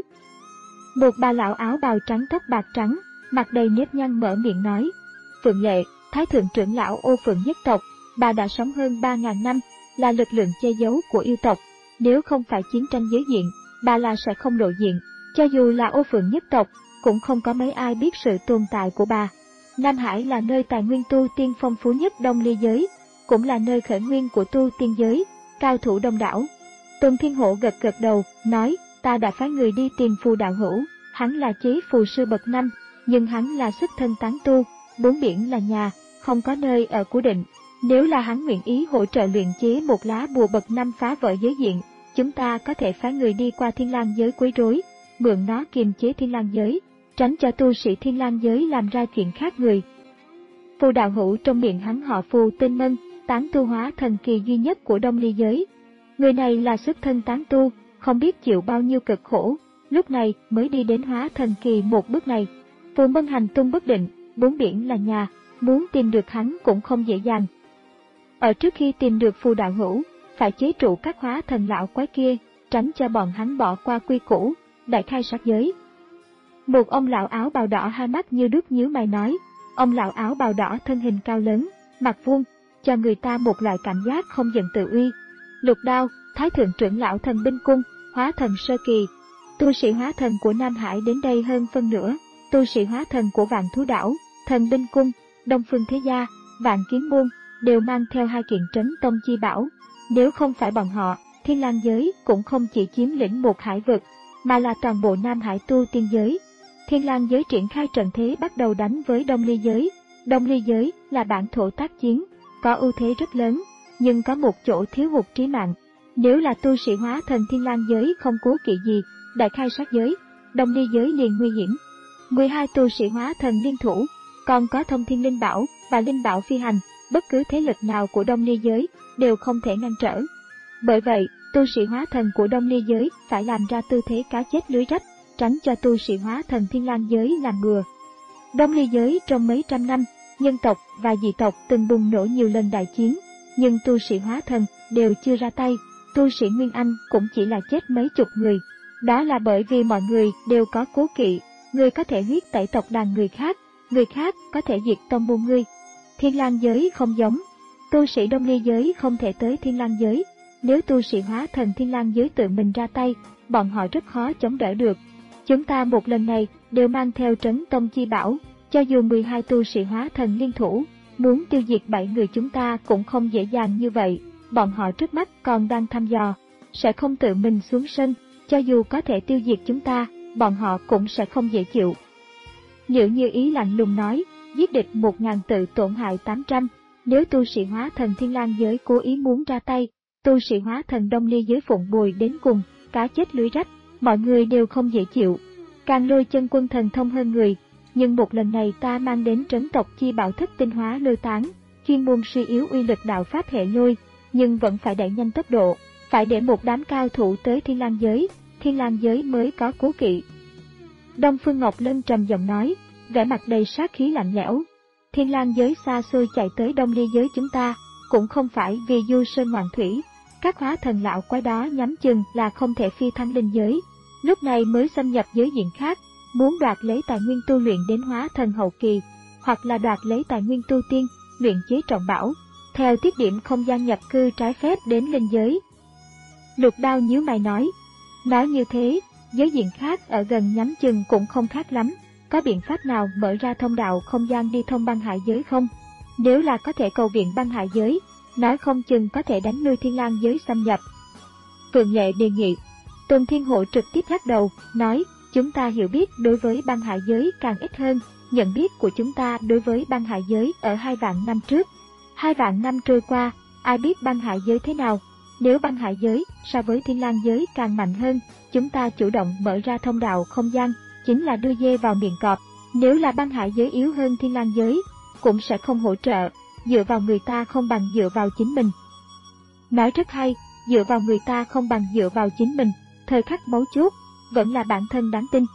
Một bà lão áo bào trắng tóc bạc trắng, mặt đầy nếp nhăn mở miệng nói. Phượng Lệ, Thái thượng trưởng lão Ô Phượng nhất tộc, bà đã sống hơn ba ngàn năm, là lực lượng che giấu của yêu tộc. Nếu không phải chiến tranh giới diện, bà là sẽ không lộ diện. Cho dù là Ô Phượng nhất tộc, cũng không có mấy ai biết sự tồn tại của bà. Nam Hải là nơi tài nguyên tu tiên phong phú nhất Đông Ly giới, cũng là nơi khởi nguyên của tu tiên giới, cao thủ đông đảo. Tôn Thiên Hổ gật gật đầu, nói, ta đã phái người đi tìm Phù đạo hữu, hắn là chế phù sư bậc năm, nhưng hắn là xuất thân tán tu, bốn biển là nhà, không có nơi ở cố định. Nếu là hắn nguyện ý hỗ trợ luyện chế một lá bùa bậc năm phá vỡ giới diện, chúng ta có thể phái người đi qua Thiên Lang giới quấy rối, mượn nó kiềm chế Thiên Lang giới, tránh cho tu sĩ Thiên Lang giới làm ra chuyện khác người. Phù đạo hữu trong miệng hắn họ Phù tên Mân, tán tu hóa thần kỳ duy nhất của Đông Ly giới. Người này là xuất thân tán tu, không biết chịu bao nhiêu cực khổ, lúc này mới đi đến hóa thần kỳ một bước này. Phù Mân hành tung bất định, bốn biển là nhà, muốn tìm được hắn cũng không dễ dàng. Ở trước khi tìm được Phù đạo hữu, phải chế trụ các hóa thần lão quái kia, tránh cho bọn hắn bỏ qua quy củ, đại khai sát giới. Một ông lão áo bào đỏ hai mắt như đuốc nhíu mày nói, ông lão áo bào đỏ thân hình cao lớn, mặt vuông, cho người ta một loại cảm giác không giận tự uy. Lục Đao, Thái thượng trưởng lão thần binh cung, hóa thần sơ kỳ. Tu sĩ hóa thần của Nam Hải đến đây hơn phân nửa, tu sĩ hóa thần của Vạn Thú đảo, thần binh cung, Đông Phương Thế Gia, Vạn Kiếm Môn đều mang theo hai kiện trấn tông chi bảo. Nếu không phải bọn họ, Thiên Lang giới cũng không chỉ chiếm lĩnh một hải vực, mà là toàn bộ Nam Hải tu tiên giới. Thiên Lang giới triển khai trận thế bắt đầu đánh với Đông Ly giới. Đông Ly giới là bản thổ tác chiến, có ưu thế rất lớn, nhưng có một chỗ thiếu hụt trí mạng. Nếu là tu sĩ hóa thần Thiên Lang giới không cố kỵ gì, đại khai sát giới, Đông Ly giới liền nguy hiểm. mười hai tu sĩ hóa thần liên thủ, còn có thông thiên linh bảo và linh bảo phi hành, bất cứ thế lực nào của Đông Ly giới đều không thể ngăn trở. Bởi vậy, tu sĩ hóa thần của Đông Ly giới phải làm ra tư thế cá chết lưới rách, tránh cho tu sĩ hóa thần Thiên Lang giới làm bừa. Đông Ly giới trong mấy trăm năm, nhân tộc và dị tộc từng bùng nổ nhiều lần đại chiến, nhưng tu sĩ hóa thần đều chưa ra tay, tu sĩ Nguyên Anh cũng chỉ là chết mấy chục người. Đó là bởi vì mọi người đều có cố kỵ, người có thể huyết tẩy tộc đàn người khác, người khác có thể diệt tông môn ngươi. Thiên Lang giới không giống, tu sĩ Đông Ly giới không thể tới Thiên Lang giới. Nếu tu sĩ hóa thần Thiên Lang giới tự mình ra tay, bọn họ rất khó chống đỡ được. Chúng ta một lần này đều mang theo trấn tông chi bảo, cho dù mười hai tu sĩ hóa thần liên thủ, muốn tiêu diệt bảy người chúng ta cũng không dễ dàng như vậy. Bọn họ trước mắt còn đang thăm dò, sẽ không tự mình xuống sân, cho dù có thể tiêu diệt chúng ta, bọn họ cũng sẽ không dễ chịu. Liệu Như Ý lạnh lùng nói, giết địch một ngàn tự tổn hại tám trăm, nếu tu sĩ hóa thần Thiên Lang giới cố ý muốn ra tay, tu sĩ hóa thần Đông Ly giới phụng bồi đến cùng, cá chết lưới rách, mọi người đều không dễ chịu. Càng Lôi chân quân thần thông hơn người, nhưng một lần này ta mang đến trấn tộc chi bảo thức tinh hóa lôi tán, chuyên môn suy yếu uy lực đạo pháp hệ lôi, nhưng vẫn phải đẩy nhanh tốc độ, phải để một đám cao thủ tới Thiên Lang giới, Thiên Lang giới mới có cố kỵ. Đông Phương Ngọc Lân trầm giọng nói, vẻ mặt đầy sát khí lạnh lẽo. Thiên Lang giới xa xôi chạy tới Đông Ly giới chúng ta, cũng không phải vì du sơn ngoạn thủy, các hóa thần lão quái đó nhắm chừng là không thể phi thăng linh giới, lúc này mới xâm nhập giới diện khác, muốn đoạt lấy tài nguyên tu luyện đến hóa thần hậu kỳ, hoặc là đoạt lấy tài nguyên tu tiên, luyện chế trọng bảo, theo tiết điểm không gian nhập cư trái phép đến linh giới. Lục Đao nhíu mày nói, nói như thế, giới diện khác ở gần nhắm chừng cũng không khác lắm, có biện pháp nào mở ra thông đạo không gian đi thông băng hải giới không? Nếu là có thể cầu viện băng hải giới, nói không chừng có thể đánh lui Thiên Lang giới xâm nhập. Phượng Lệ đề nghị. Tuần Thiên Hộ trực tiếp lắc đầu, nói, chúng ta hiểu biết đối với băng hải giới càng ít hơn, nhận biết của chúng ta đối với băng hải giới ở hai vạn năm trước. Hai vạn năm trôi qua, ai biết băng hải giới thế nào? Nếu băng hải giới so với Thiên Lang giới càng mạnh hơn, chúng ta chủ động mở ra thông đạo không gian, chính là đưa dê vào miệng cọp. Nếu là băng hải giới yếu hơn Thiên Lang giới, cũng sẽ không hỗ trợ, dựa vào người ta không bằng dựa vào chính mình. Nói rất hay, dựa vào người ta không bằng dựa vào chính mình, thời khắc mấu chốt, vẫn là bản thân đáng tin.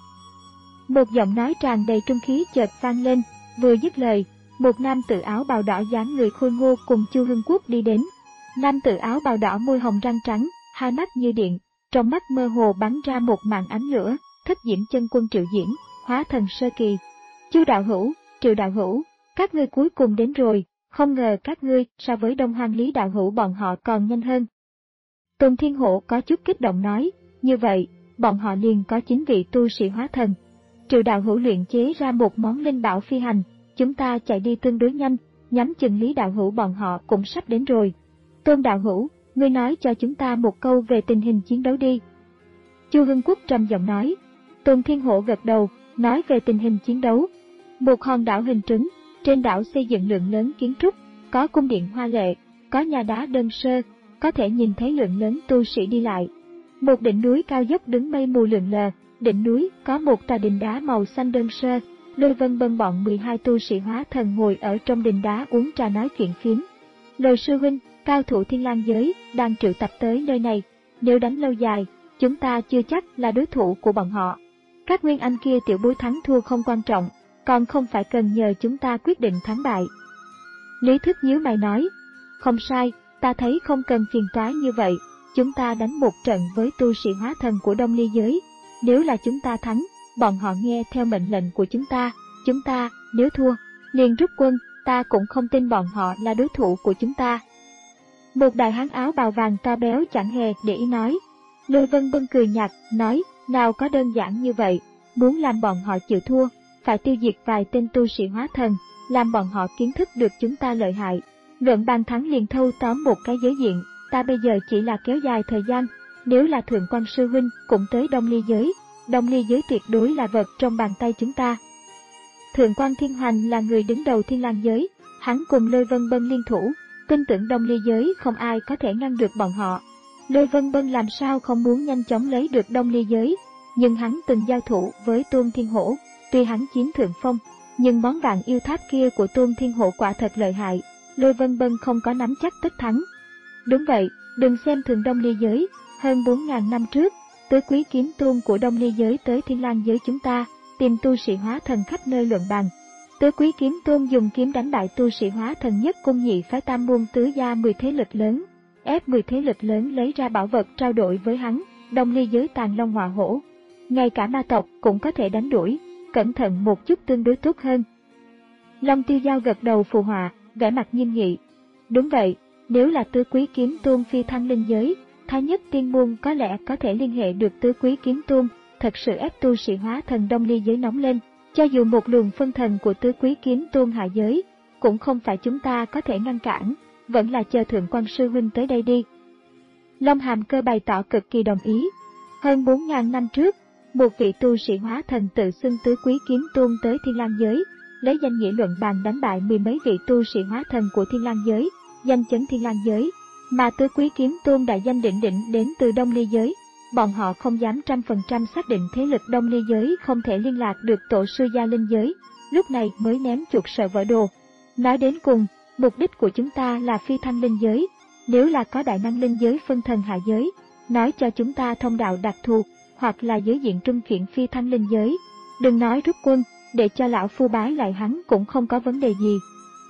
Một giọng nói tràn đầy trung khí chợt vang lên, vừa dứt lời, một nam tử áo bào đỏ dáng người khôi ngô cùng Chu Hưng Quốc đi đến. Nam tử áo bào đỏ môi hồng răng trắng, hai mắt như điện, trong mắt mơ hồ bắn ra một màn ánh lửa, Thất Diễm chân quân Triệu Diễn, hóa thần sơ kỳ. Chu đạo hữu, Triệu đạo hữu, các ngươi cuối cùng đến rồi, không ngờ các ngươi so với Đông Hoang Lý đạo hữu bọn họ còn nhanh hơn. Tôn Thiên Hộ có chút kích động nói, như vậy, bọn họ liền có chín vị tu sĩ hóa thần. Triệu đạo hữu luyện chế ra một món linh bảo phi hành, chúng ta chạy đi tương đối nhanh, nhắm chừng Lý đạo hữu bọn họ cũng sắp đến rồi. Tôn đạo hữu, ngươi nói cho chúng ta một câu về tình hình chiến đấu đi. Chu Hưng Quốc trầm giọng nói. Tôn Thiên Hộ gật đầu, nói về tình hình chiến đấu. Một hòn đảo hình trứng, trên đảo xây dựng lượng lớn kiến trúc, có cung điện hoa lệ, có nhà đá đơn sơ, có thể nhìn thấy lượng lớn tu sĩ đi lại. Một đỉnh núi cao dốc đứng mây mù lượn lờ, đỉnh núi có một tòa đình đá màu xanh đơn sơ, Lôi Vân Bân bọn mười hai tu sĩ hóa thần ngồi ở trong đình đá uống trà nói chuyện phiếm. Lôi sư huynh, cao thủ Thiên Lang giới đang triệu tập tới nơi này, nếu đánh lâu dài, chúng ta chưa chắc là đối thủ của bọn họ. Các nguyên anh kia tiểu bối thắng thua không quan trọng, còn không phải cần nhờ chúng ta quyết định thắng bại. Lý Thức nhíu mày nói, không sai, ta thấy không cần phiền toái như vậy, chúng ta đánh một trận với tu sĩ hóa thần của Đông Ly giới, nếu là chúng ta thắng, bọn họ nghe theo mệnh lệnh của chúng ta, chúng ta, nếu thua, liền rút quân, ta cũng không tin bọn họ là đối thủ của chúng ta. Một đại hán áo bào vàng to béo chẳng hề để ý nói. Lôi Vân Bân cười nhạt, nói, nào có đơn giản như vậy, muốn làm bọn họ chịu thua, phải tiêu diệt vài tên tu sĩ hóa thần, làm bọn họ kiến thức được chúng ta lợi hại. Luận bàn thắng liền thâu tóm một cái giới diện, ta bây giờ chỉ là kéo dài thời gian, nếu là Thượng quan sư huynh cũng tới Đông Ly giới, Đông Ly giới tuyệt đối là vật trong bàn tay chúng ta. Thượng quan Thiên Hoành là người đứng đầu Thiên Lang giới, hắn cùng Lôi Vân Bân liên thủ, tin tưởng Đông Ly giới không ai có thể ngăn được bọn họ. Lôi Vân Bân làm sao không muốn nhanh chóng lấy được Đông Ly giới, nhưng hắn từng giao thủ với Tôn Thiên Hổ, tuy hắn chiếm thượng phong, nhưng món vạn yêu tháp kia của Tôn Thiên Hổ quả thật lợi hại, Lôi Vân Bân không có nắm chắc tất thắng. Đúng vậy, đừng xem thường Đông Ly giới, hơn bốn nghìn năm trước, Tứ Quý Kiếm Tôn của Đông Ly giới tới Thiên Lang giới chúng ta, tìm tu sĩ hóa thần khắp nơi luận bàn. Tứ Quý Kiếm Tôn dùng kiếm đánh bại tu sĩ hóa thần nhất cung nhị phái tam môn tứ gia mười thế lực lớn, ép mười thế lực lớn lấy ra bảo vật trao đổi với hắn. Đông Ly giới tàn long họa hổ, ngay cả ma tộc cũng có thể đánh đuổi, cẩn thận một chút tương đối tốt hơn. Long Tiêu Giao gật đầu phù họa, vẻ mặt nghiêm nghị. Đúng vậy, nếu là Tứ Quý Kiếm Tôn phi thăng linh giới, Thái Nhất Tiên môn có lẽ có thể liên hệ được Tứ Quý Kiếm Tôn, thật sự ép tu sĩ hóa thần Đông Ly giới nóng lên. Cho dù một luồng phân thần của Tứ Quý Kiếm Tôn hạ giới, cũng không phải chúng ta có thể ngăn cản, vẫn là chờ Thượng quan sư huynh tới đây đi. Long Hàm Cơ bày tỏ cực kỳ đồng ý. Hơn bốn nghìn năm trước, một vị tu sĩ hóa thần tự xưng Tứ Quý Kiếm Tôn tới Thiên Lang giới, lấy danh nghĩa luận bàn đánh bại mười mấy vị tu sĩ hóa thần của Thiên Lang giới, danh chấn Thiên Lang giới, mà Tứ Quý Kiếm Tôn đại danh đỉnh đỉnh đến từ Đông Ly giới. Bọn họ không dám trăm phần trăm xác định thế lực Đông Ly giới không thể liên lạc được tổ sư gia linh giới, lúc này mới ném chuột sợ vỡ đồ. Nói đến cùng, mục đích của chúng ta là phi thăng linh giới, nếu là có đại năng linh giới phân thần hạ giới, nói cho chúng ta thông đạo đặc thù, hoặc là giới diện trung chuyển phi thăng linh giới. Đừng nói rút quân, để cho lão phu bái lại hắn cũng không có vấn đề gì.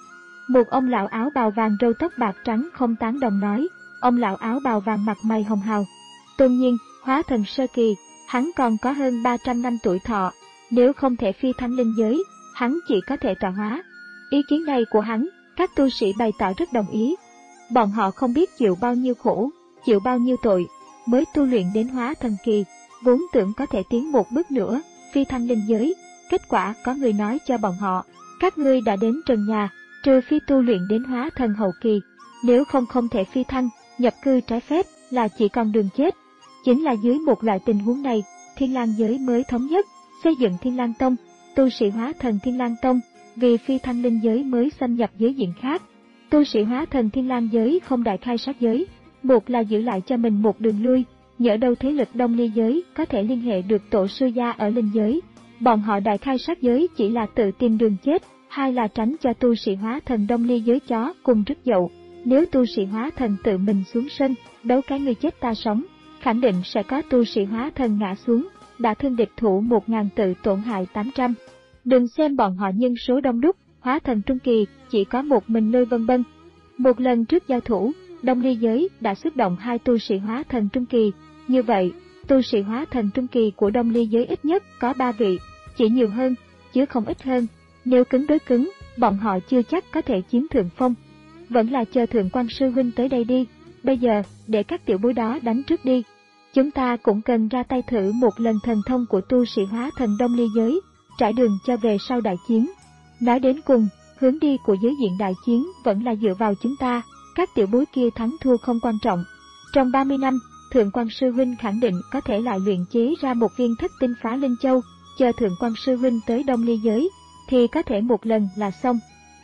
Một ông lão áo bào vàng râu tóc bạc trắng không tán đồng nói, ông lão áo bào vàng mặt mày hồng hào. Tôn nhiên, hóa thần sơ kỳ, hắn còn có hơn ba trăm năm tuổi thọ, nếu không thể phi thăng linh giới, hắn chỉ có thể tọa hóa. Ý kiến này của hắn, các tu sĩ bày tỏ rất đồng ý. Bọn họ không biết chịu bao nhiêu khổ, chịu bao nhiêu tội, mới tu luyện đến hóa thần kỳ, vốn tưởng có thể tiến một bước nữa, phi thăng linh giới. Kết quả có người nói cho bọn họ, các ngươi đã đến trần nhà, trừ phi tu luyện đến hóa thần hậu kỳ, nếu không không thể phi thăng, nhập cư trái phép là chỉ còn đường chết. Chính là dưới một loại tình huống này, Thiên Lang giới mới thống nhất, xây dựng Thiên Lang Tông, tu sĩ hóa thần Thiên Lang Tông, vì phi thăng linh giới mới xâm nhập giới diện khác. Tu sĩ hóa thần Thiên Lang giới không đại khai sát giới, một là giữ lại cho mình một đường lui, nhỡ đâu thế lực Đông Ly giới có thể liên hệ được tổ sư gia ở linh giới. Bọn họ đại khai sát giới chỉ là tự tìm đường chết, hai là tránh cho tu sĩ hóa thần Đông Ly giới chó cùng rứt dậu. Nếu tu sĩ hóa thần tự mình xuống sân, đấu cái người chết ta sống, khẳng định sẽ có tu sĩ hóa thần ngã xuống, đã thương địch thủ một ngàn tự tổn hại tám trăm. Đừng xem bọn họ nhân số đông đúc, hóa thần trung kỳ chỉ có một mình Lôi Vân Bân. Một lần trước giao thủ, Đông Ly giới đã xuất động hai tu sĩ hóa thần trung kỳ, như vậy, tu sĩ hóa thần trung kỳ của Đông Ly giới ít nhất có ba vị, chỉ nhiều hơn, chứ không ít hơn. Nếu cứng đối cứng, bọn họ chưa chắc có thể chiếm thượng phong. Vẫn là chờ Thượng quan sư huynh tới đây đi, bây giờ, để các tiểu bối đó đánh trước đi. Chúng ta cũng cần ra tay thử một lần thần thông của tu sĩ hóa thần Đông Ly giới, trải đường cho về sau đại chiến. Nói đến cùng, hướng đi của giới diện đại chiến vẫn là dựa vào chúng ta, các tiểu bối kia thắng thua không quan trọng. Trong ba mươi năm, Thượng quan sư huynh khẳng định có thể lại luyện chế ra một viên thất tinh phá linh châu, chờ Thượng quan sư huynh tới Đông Ly giới, thì có thể một lần là xong.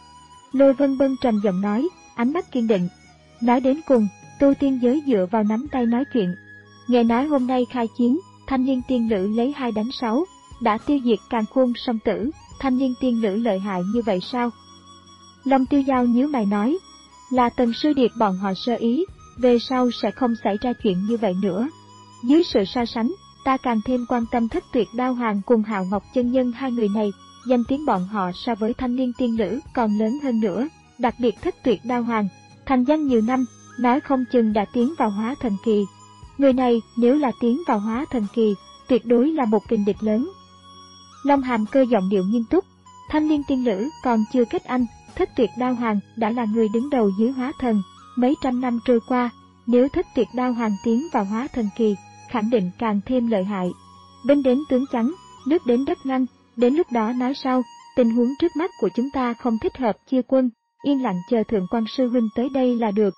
Lôi Vân Bân trầm giọng nói, ánh mắt kiên định. Nói đến cùng, tu tiên giới dựa vào nắm tay nói chuyện. Nghe nói hôm nay khai chiến, thanh niên tiên nữ lấy hai đánh sáu, đã tiêu diệt càn khôn song tử, thanh niên tiên nữ lợi hại như vậy sao? Long Tiêu Giao nhíu mày nói, là Tần Sư Điệt bọn họ sơ ý, về sau sẽ không xảy ra chuyện như vậy nữa. Dưới sự so sánh, ta càng thêm quan tâm Thất Tuyệt Đao Hoàng cùng Hạo Ngọc chân nhân hai người này, danh tiếng bọn họ so với thanh niên tiên nữ còn lớn hơn nữa, đặc biệt Thất Tuyệt Đao Hoàng, thành danh nhiều năm, nói không chừng đã tiến vào hóa thần kỳ. Người này nếu là tiến vào hóa thần kỳ, tuyệt đối là một kình địch lớn. Long Hàm Cơ giọng điệu nghiêm túc, thanh niên tiên nữ còn chưa kết anh, Thất Tuyệt Đao Hoàng đã là người đứng đầu dưới hóa thần, mấy trăm năm trôi qua, nếu Thất Tuyệt Đao Hoàng tiến vào hóa thần kỳ, khẳng định càng thêm lợi hại. Binh đến tướng chắn, nước đến đất ngăn, đến lúc đó nói sau, tình huống trước mắt của chúng ta không thích hợp chia quân, yên lặng chờ Thượng quan sư huynh tới đây là được.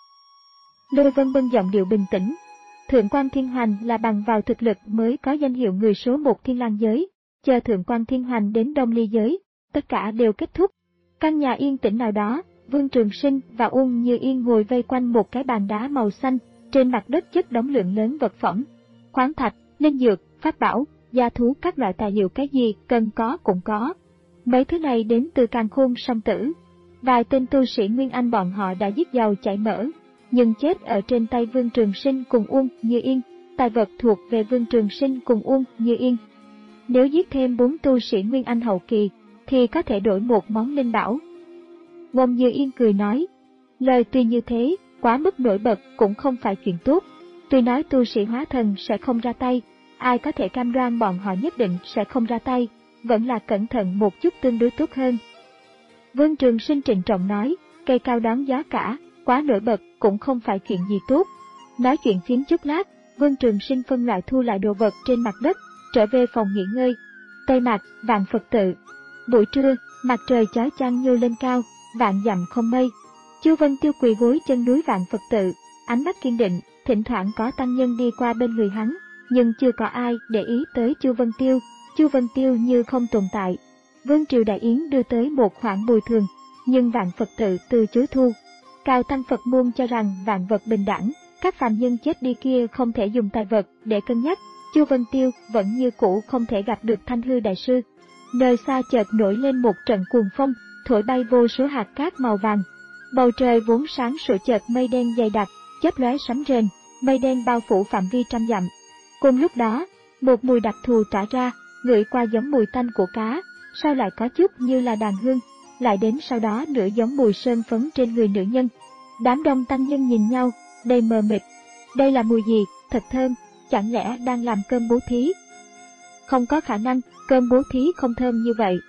Lôi Vân Vân giọng điệu bình tĩnh. Thượng quan Thiên Hoành là bằng vào thực lực mới có danh hiệu người số một Thiên Lang giới, chờ Thượng quan Thiên Hoành đến Đông Ly giới, tất cả đều kết thúc. Căn nhà yên tĩnh nào đó, Vương Trường Sinh và Uông Như Yên ngồi vây quanh một cái bàn đá màu xanh, trên mặt đất chất đống lượng lớn vật phẩm, khoáng thạch, linh dược, pháp bảo, gia thú, các loại tài liệu, cái gì cần có cũng có. Mấy thứ này đến từ Càn Khôn Song Tử. Vài tên tu sĩ Nguyên Anh bọn họ đã giết giàu chảy mỡ, nhưng chết ở trên tay Vương Trường Sinh cùng Uông Như Yên. Tài vật thuộc về Vương Trường Sinh cùng Uông Như Yên. Nếu giết thêm bốn tu sĩ Nguyên Anh hậu kỳ, thì có thể đổi một món linh bảo. Uông Như Yên cười nói, lời tuy như thế, quá mức nổi bật cũng không phải chuyện tốt. Tuy nói tu sĩ hóa thần sẽ không ra tay, ai có thể cam đoan bọn họ nhất định sẽ không ra tay, vẫn là cẩn thận một chút tương đối tốt hơn. Vương Trường Sinh trịnh trọng nói, cây cao đón gió cả, quá nổi bật cũng không phải chuyện gì tốt. Nói chuyện phiếm chút lát, Vương Trường Sinh phân loại thu lại đồ vật trên mặt đất, trở về phòng nghỉ ngơi. Tây Mạc, Vạn Phật tự. Buổi trưa, mặt trời chói chang nhô lên cao, vạn dặm không mây. Chu Vân Tiêu quỳ gối chân núi Vạn Phật tự, ánh mắt kiên định, thỉnh thoảng có tăng nhân đi qua bên người hắn, nhưng chưa có ai để ý tới Chu Vân Tiêu. Chu Vân Tiêu như không tồn tại. Vương Triều Đại Yến đưa tới một khoản bồi thường, nhưng Vạn Phật tự từ chối thu. Cao Tăng Phật môn cho rằng vạn vật bình đẳng, các phàm nhân chết đi kia không thể dùng tài vật để cân nhắc. Chu Vân Tiêu vẫn như cũ không thể gặp được Thanh Hư Đại Sư. Nơi xa chợt nổi lên một trận cuồng phong, thổi bay vô số hạt cát màu vàng. Bầu trời vốn sáng sủa chợt mây đen dày đặc, chớp lóe sấm rền, mây đen bao phủ phạm vi trăm dặm. Cùng lúc đó, một mùi đặc thù tỏa ra, ngửi qua giống mùi tanh của cá, sao lại có chút như là đàn hương, lại đến sau đó nửa giống mùi sơn phấn trên người nữ nhân. Đám đông tăng nhân nhìn nhau, đầy mờ mịt. Đây là mùi gì, thật thơm, chẳng lẽ đang làm cơm bố thí? Không có khả năng, cơm bố thí không thơm như vậy.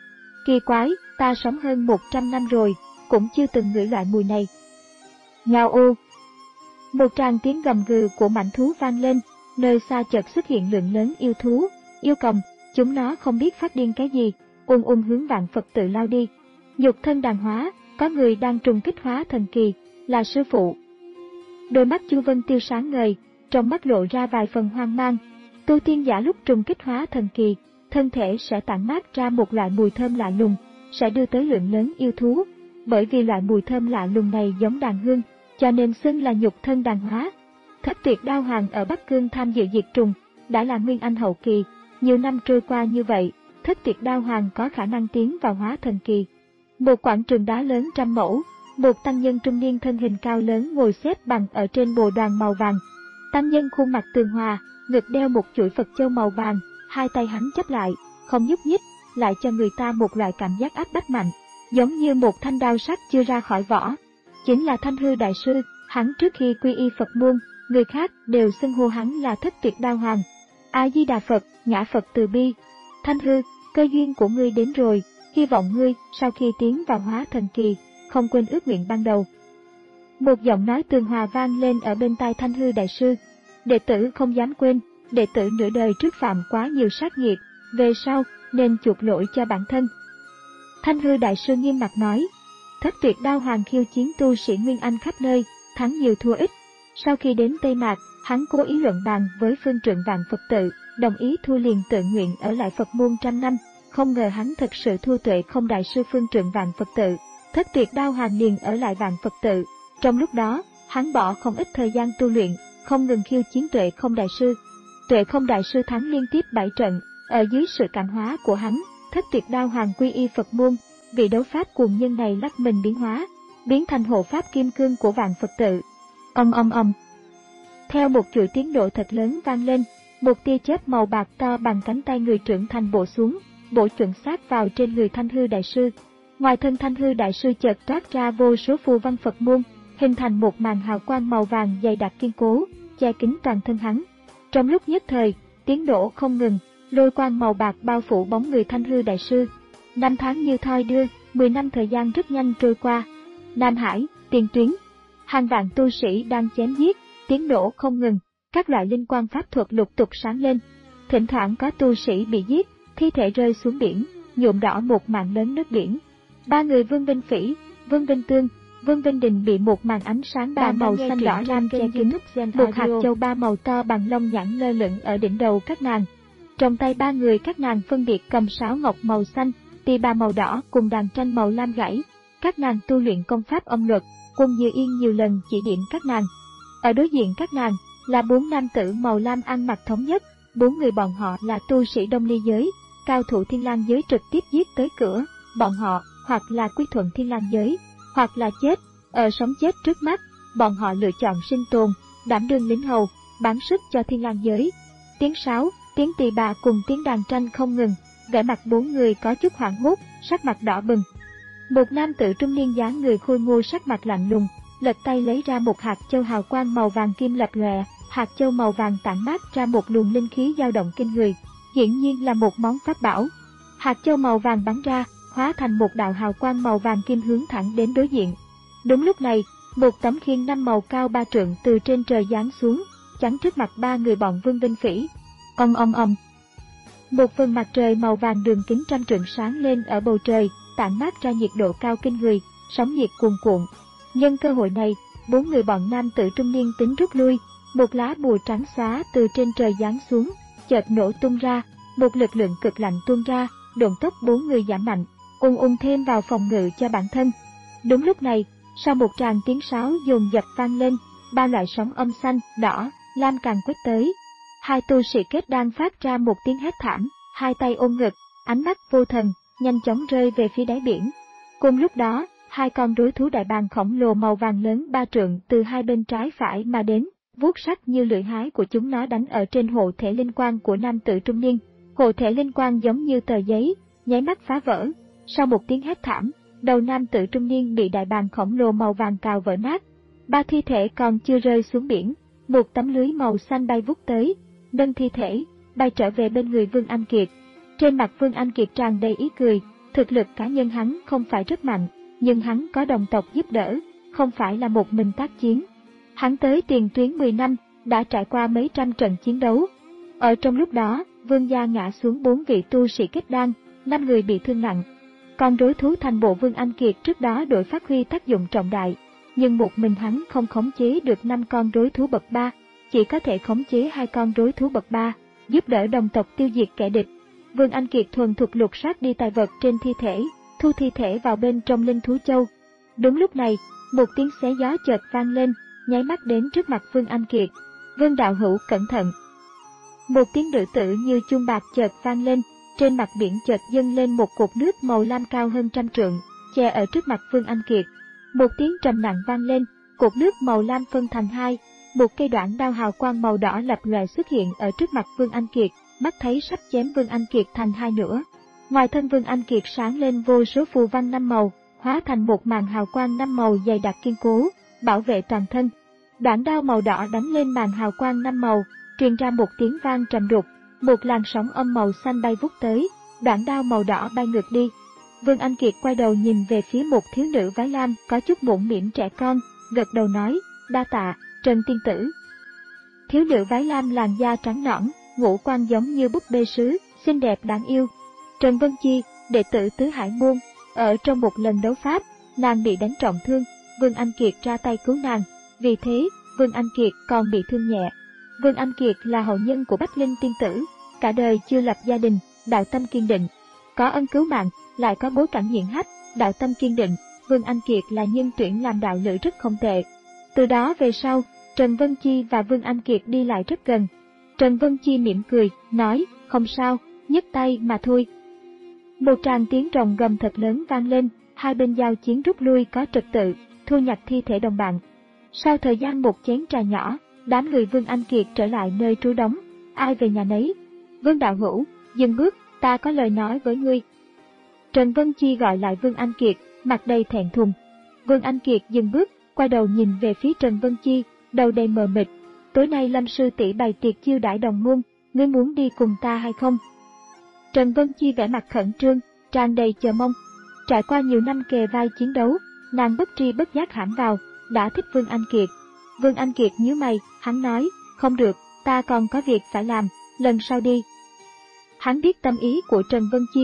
Kỳ quái, ta sống hơn một trăm năm rồi, cũng chưa từng ngửi loại mùi này. Ngao ô! Một tràng tiếng gầm gừ của mãnh thú vang lên, nơi xa chợt xuất hiện lượng lớn yêu thú, yêu cầm, chúng nó không biết phát điên cái gì, ung ung hướng Vạn Phật tự lao đi. Nhục thân đàn hóa, có người đang trùng kích hóa thần kỳ, là sư phụ. Đôi mắt Chu Vân Tiêu sáng ngời, trong mắt lộ ra vài phần hoang mang. Tu tiên giả lúc trùng kích hóa thần kỳ, thân thể sẽ tản mát ra một loại mùi thơm lạ lùng, sẽ đưa tới lượng lớn yêu thú. Bởi vì loại mùi thơm lạ lùng này giống đàn hương, cho nên xưng là nhục thân đàn hóa. Thất Tuyệt Đao Hoàng ở Bắc Cương tham dự diệt trùng, đã là Nguyên Anh hậu kỳ. Nhiều năm trôi qua như vậy, Thất Tuyệt Đao Hoàng có khả năng tiến vào hóa thần kỳ. Một quảng trường đá lớn trăm mẫu, một tăng nhân trung niên thân hình cao lớn ngồi xếp bằng ở trên bồ đoàn màu vàng. Tăng nhân khuôn mặt tường hòa, ngực đeo một chuỗi Phật châu màu vàng, hai tay hắn chắp lại, không nhúc nhích, lại cho người ta một loại cảm giác áp bách mạnh, giống như một thanh đao sắc chưa ra khỏi vỏ. Chính là Thanh Hư Đại Sư, hắn trước khi quy y Phật môn, người khác đều xưng hô hắn là Thất Tuyệt Đao Hoàng. A Di Đà Phật, ngã Phật từ bi. Thanh Hư, cơ duyên của ngươi đến rồi, hy vọng ngươi sau khi tiến vào hóa thần kỳ, không quên ước nguyện ban đầu. Một giọng nói tường hòa vang lên ở bên tai Thanh Hư Đại Sư. Đệ tử không dám quên, đệ tử nửa đời trước phạm quá nhiều sát nghiệt, về sau nên chuộc lỗi cho bản thân. Thanh Hư Đại Sư nghiêm mặt nói, Thất Tuyệt Đao Hoàng khiêu chiến tu sĩ Nguyên Anh khắp nơi, thắng nhiều thua ít. Sau khi đến Tây Mạc, hắn cố ý luận bàn với phương trượng Vạn Phật tự, đồng ý thu liền tự nguyện ở lại Phật môn trăm năm. Không ngờ hắn thật sự thua Tuệ Không Đại Sư phương trượng Vạn Phật tự, Thất Tuyệt Đao Hoàng liền ở lại Vạn Phật tự. Trong lúc đó, hắn bỏ không ít thời gian tu luyện, không ngừng khiêu chiến Tuệ Không Đại Sư. Tuệ Không Đại Sư thắng liên tiếp bảy trận, ở dưới sự cảm hóa của hắn, Thất Tuyệt Đao Hoàng quy y Phật môn. Vị đấu pháp cuồng nhân này lắc mình biến hóa, biến thành hộ pháp kim cương của Vạn Phật tự. Ầm ầm ầm. Theo một chuỗi tiếng nổ thật lớn vang lên, một tia chớp màu bạc to bằng cánh tay người trưởng thành bổ xuống, bổ chuẩn xác vào trên người Thanh Hư Đại Sư. Ngoài thân Thanh Hư Đại Sư chợt toát ra vô số phù văn Phật môn, hình thành một màn hào quang màu vàng dày đặc kiên cố, che kín toàn thân hắn. Trong lúc nhất thời, tiếng nổ không ngừng, lôi quang màu bạc bao phủ bóng người Thanh Hư Đại Sư. Năm tháng như thoi đưa, mười năm thời gian rất nhanh trôi qua. Nam Hải, tiền tuyến, hàng vạn tu sĩ đang chém giết, tiếng nổ không ngừng, các loại linh quang pháp thuật lục tục sáng lên. Thỉnh thoảng có tu sĩ bị giết, thi thể rơi xuống biển, nhuộm đỏ một mảng lớn nước biển. Ba người Vương Vinh Phỉ, Vương Vinh Tương, Vương Vinh Đình bị một màn ánh sáng ba màu xanh đỏ lam che kín, một hạt châu ba màu to bằng lông nhãn lơ lửng ở đỉnh đầu các nàng. Trong tay ba người các nàng phân biệt cầm sáo ngọc màu xanh, tỳ bà màu đỏ cùng đàn tranh màu lam gãy. Các nàng tu luyện công pháp âm luật, Quân Dư Yên nhiều lần chỉ điểm các nàng. Ở đối diện các nàng là bốn nam tử màu lam ăn mặc thống nhất, bốn người bọn họ là tu sĩ Đông Ly giới, cao thủ Thiên Lang giới trực tiếp giết tới cửa, bọn họ hoặc là quy thuận Thiên Lang giới, hoặc là chết. Ở sống chết trước mắt, bọn họ lựa chọn sinh tồn, đảm đương lính hầu, bán sức cho Thiên Lang giới. Tiếng sáo, tiếng tỳ bà cùng tiếng đàn tranh không ngừng, vẻ mặt bốn người có chút hoảng hốt, sắc mặt đỏ bừng. Một nam tử trung niên dáng người khôi ngô sắc mặt lạnh lùng, lật tay lấy ra một hạt châu hào quang màu vàng kim lập lòe, hạt châu màu vàng tản mát ra một luồng linh khí dao động kinh người, hiển nhiên là một món pháp bảo. Hạt châu màu vàng bắn ra, hóa thành một đạo hào quang màu vàng kim hướng thẳng đến đối diện. Đúng lúc này, một tấm khiên năm màu cao ba trượng từ trên trời giáng xuống, chắn trước mặt ba người bọn Vương Vinh Phỉ. Ầm ầm ầm. Một vầng mặt trời màu vàng đường kính trăm trượng sáng lên ở bầu trời, tản mát ra nhiệt độ cao kinh người, sóng nhiệt cuồn cuộn. Nhân cơ hội này, bốn người bọn nam tử trung niên tính rút lui, một lá bùa trắng xóa từ trên trời giáng xuống, chợt nổ tung ra, một lực lượng cực lạnh tuôn ra, độn tốc bốn người giảm mạnh, ung ung thêm vào phòng ngự cho bản thân. Đúng lúc này, sau một tràng tiếng sáo dồn dập vang lên, ba loại sóng âm xanh, đỏ, lam càng quét tới. Hai tu sĩ kết đan phát ra một tiếng hét thảm, hai tay ôm ngực, ánh mắt vô thần, nhanh chóng rơi về phía đáy biển. Cùng lúc đó, hai con rối thú đại bàng khổng lồ màu vàng lớn ba trượng từ hai bên trái phải mà đến, vuốt sắc như lưỡi hái của chúng nó đánh ở trên hộ thể linh quang của nam tử trung niên. Hộ thể linh quang giống như tờ giấy, nháy mắt phá vỡ. Sau một tiếng hét thảm, đầu nam tử trung niên bị đại bàng khổng lồ màu vàng cào vỡ nát. Ba thi thể còn chưa rơi xuống biển, một tấm lưới màu xanh bay vút tới, nâng thi thể, bay trở về bên người Vương Anh Kiệt. Trên mặt Vương Anh Kiệt tràn đầy ý cười, thực lực cá nhân hắn không phải rất mạnh, nhưng hắn có đồng tộc giúp đỡ, không phải là một mình tác chiến. Hắn tới tiền tuyến mười năm, đã trải qua mấy trăm trận chiến đấu. Ở trong lúc đó, Vương gia ngã xuống bốn vị tu sĩ kết đan, năm người bị thương nặng. Con rối thú thành bộ Vương Anh Kiệt trước đó đội phát huy tác dụng trọng đại, nhưng một mình hắn không khống chế được năm con rối thú bậc ba, chỉ có thể khống chế hai con rối thú bậc ba, giúp đỡ đồng tộc tiêu diệt kẻ địch. Vương Anh Kiệt thuần thục lục soát đi tài vật trên thi thể, thu thi thể vào bên trong linh thú châu. Đúng lúc này, một tiếng xé gió chợt vang lên, nháy mắt đến trước mặt Vương Anh Kiệt. Vương đạo hữu cẩn thận. Một tiếng nữ tử như chuông bạc chợt vang lên, trên mặt biển chợt dâng lên một cột nước màu lam cao hơn trăm trượng, che ở trước mặt Vương Anh Kiệt. Một tiếng trầm nặng vang lên, cột nước màu lam phân thành hai, một cây đoạn đao hào quang màu đỏ lập lòe xuất hiện ở trước mặt Vương Anh Kiệt, mắt thấy sắp chém Vương Anh Kiệt thành hai nửa. Ngoài thân Vương Anh Kiệt sáng lên vô số phù văn năm màu, hóa thành một màn hào quang năm màu dày đặc kiên cố, bảo vệ toàn thân. Đoạn đao màu đỏ đánh lên màn hào quang năm màu, truyền ra một tiếng vang trầm đục, một làn sóng âm màu xanh bay vút tới, đoạn đao màu đỏ bay ngược đi. Vương Anh Kiệt quay đầu nhìn về phía một thiếu nữ váy lam có chút mũm mĩm trẻ con, gật đầu nói, đa tạ, Trần tiên tử. Thiếu nữ váy lam làn da trắng nõn, ngũ quan giống như búp bê sứ, xinh đẹp đáng yêu. Trần Vân Chi, đệ tử Tứ Hải Môn, ở trong một lần đấu pháp, nàng bị đánh trọng thương, Vương Anh Kiệt ra tay cứu nàng, vì thế, Vương Anh Kiệt còn bị thương nhẹ. Vương Anh Kiệt là hậu nhân của Bách Linh tiên tử, cả đời chưa lập gia đình, đạo tâm kiên định. Có ân cứu mạng, lại có bối cảnh hiển hách, đạo tâm kiên định, Vương Anh Kiệt là nhân tuyển làm đạo lữ rất không tệ. Từ đó về sau, Trần Vân Chi và Vương Anh Kiệt đi lại rất gần. Trần Vân Chi mỉm cười, nói, không sao, nhấc tay mà thôi. Một tràng tiếng rồng gầm thật lớn vang lên, hai bên giao chiến rút lui có trật tự, thu nhặt thi thể đồng bạn. Sau thời gian một chén trà nhỏ, đám người Vương Anh Kiệt trở lại nơi trú đóng, ai về nhà nấy. Vương đạo hữu, dừng bước, ta có lời nói với ngươi. Trần Vân Chi gọi lại Vương Anh Kiệt, mặt đầy thẹn thùng. Vương Anh Kiệt dừng bước, quay đầu nhìn về phía Trần Vân Chi, đầu đầy mờ mịt. Tối nay Lâm sư tỷ bày tiệc chiêu đãi đồng môn, ngươi muốn đi cùng ta hay không? Trần Vân Chi vẻ mặt khẩn trương, tràn đầy chờ mong. Trải qua nhiều năm kề vai chiến đấu, nàng bất tri bất giác hãm vào, đã thích Vương Anh Kiệt. Vương Anh Kiệt nhíu mày, hắn nói, không được, ta còn có việc phải làm, lần sau đi. Hắn biết tâm ý của Trần Vân Chi,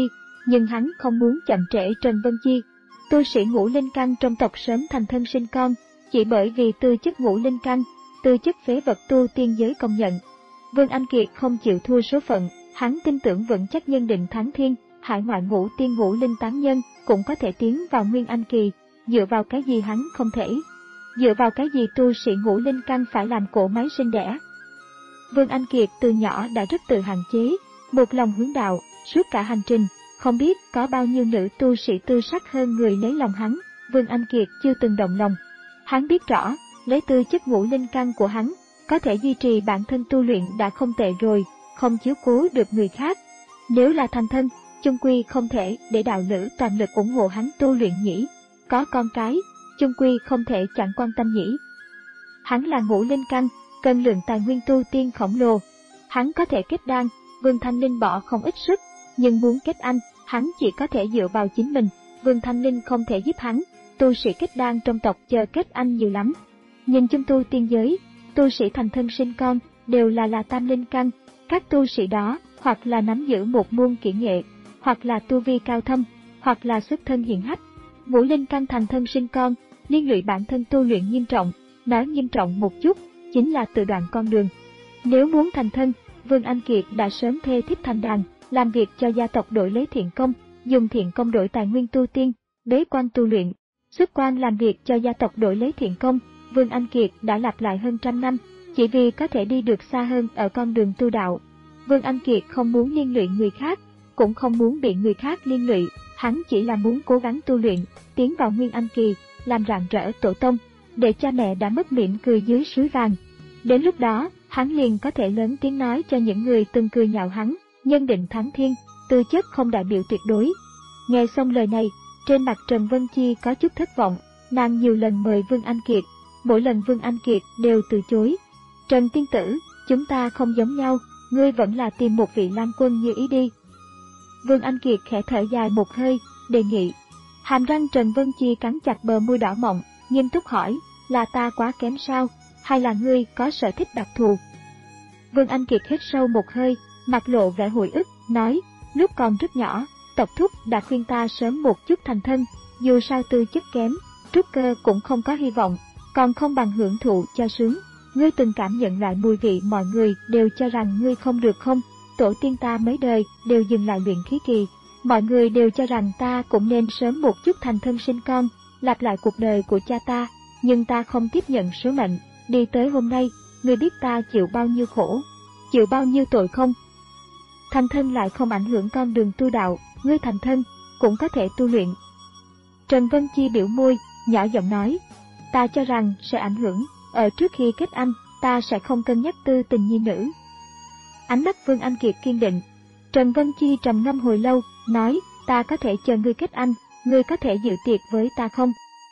nhưng hắn không muốn chậm trễ Trần Vân Chi. Tu sĩ ngũ linh căn trong tộc sớm thành thân sinh con, chỉ bởi vì tư chất ngũ linh căn, tư chất phế vật tu tiên giới công nhận. Vương Anh Kiệt không chịu thua số phận, hắn tin tưởng vững chắc nhân định thắng thiên, hải ngoại ngũ tiên ngũ linh tán nhân cũng có thể tiến vào Nguyên Anh kỳ, dựa vào cái gì hắn không thể? Dựa vào cái gì tu sĩ ngũ linh căn phải làm cỗ máy sinh đẻ? Vương Anh Kiệt từ nhỏ đã rất tự hạn chế, một lòng hướng đạo, suốt cả hành trình, không biết có bao nhiêu nữ tu sĩ tư sắc hơn người lấy lòng hắn, Vương Anh Kiệt chưa từng động lòng. Hắn biết rõ, lấy tư chất ngũ linh căn của hắn, có thể duy trì bản thân tu luyện đã không tệ rồi, không chiếu cố được người khác. Nếu là thành thân, chung quy không thể để đạo lữ toàn lực ủng hộ hắn tu luyện nhỉ. Có con cái, chung quy không thể chẳng quan tâm nhỉ. Hắn là ngũ linh căn, cần lượng tài nguyên tu tiên khổng lồ. Hắn có thể kết đan, Vương Thanh Linh bỏ không ít sức, nhưng muốn kết anh, hắn chỉ có thể dựa vào chính mình. Vương Thanh Linh không thể giúp hắn, tu sĩ kết đan trong tộc chờ kết anh nhiều lắm. Nhìn chung tu tiên giới, tu sĩ thành thân sinh con đều là là tam linh căn, các tu sĩ đó hoặc là nắm giữ một môn kỹ nghệ, hoặc là tu vi cao thâm, hoặc là xuất thân hiển hách. Ngũ linh căn thành thân sinh con, liên lụy bản thân tu luyện nghiêm trọng, nói nghiêm trọng một chút, chính là tự đoạn con đường. Nếu muốn thành thân, Vương Anh Kiệt đã sớm thê thiếp thành đàn, làm việc cho gia tộc đổi lấy thiện công, dùng thiện công đổi tài nguyên tu tiên, bế quan tu luyện, xuất quan làm việc cho gia tộc đổi lấy thiện công. Vương Anh Kiệt đã lặp lại hơn trăm năm, chỉ vì có thể đi được xa hơn ở con đường tu đạo. Vương Anh Kiệt không muốn liên lụy người khác, cũng không muốn bị người khác liên lụy, hắn chỉ là muốn cố gắng tu luyện, tiến vào Nguyên Anh kỳ, làm rạng rỡ tổ tông, để cha mẹ đã mất mỉm cười dưới suối vàng. Đến lúc đó, hắn liền có thể lớn tiếng nói cho những người từng cười nhạo hắn, nhân định thắng thiên, tư chất không đại biểu tuyệt đối. Nghe xong lời này, trên mặt Trần Vân Chi có chút thất vọng, nàng nhiều lần mời Vương Anh Kiệt, mỗi lần Vương Anh Kiệt đều từ chối. Trần tiên tử, chúng ta không giống nhau, ngươi vẫn là tìm một vị lang quân như ý đi. Vương Anh Kiệt khẽ thở dài một hơi, đề nghị. Hàm răng Trần Vân Chi cắn chặt bờ môi đỏ mọng, nghiêm túc hỏi, là ta quá kém sao, hay là ngươi có sở thích đặc thù? Vương Anh Kiệt hít sâu một hơi, mặt lộ vẻ hồi ức, nói, lúc còn rất nhỏ, tộc thúc đã khuyên ta sớm một chút thành thân, dù sao tư chất kém, trúc cơ cũng không có hy vọng, còn không bằng hưởng thụ cho sướng. Ngươi từng cảm nhận lại mùi vị mọi người đều cho rằng ngươi không được không? Tổ tiên ta mấy đời đều dừng lại luyện khí kỳ, mọi người đều cho rằng ta cũng nên sớm một chút thành thân sinh con, lặp lại cuộc đời của cha ta, nhưng ta không tiếp nhận số mệnh, đi tới hôm nay, ngươi biết ta chịu bao nhiêu khổ, chịu bao nhiêu tội không? Thành thân lại không ảnh hưởng con đường tu đạo, ngươi thành thân cũng có thể tu luyện. Trần Vân Chi biểu môi, nhỏ giọng nói, ta cho rằng sẽ ảnh hưởng, ở trước khi kết anh, ta sẽ không cân nhắc tư tình nhi nữ. Ánh mắt Vương Anh Kiệt kiên định. Trần Vân Chi trầm ngâm hồi lâu, nói, ta có thể chờ ngươi kết anh, ngươi có thể dự tiệc với ta không?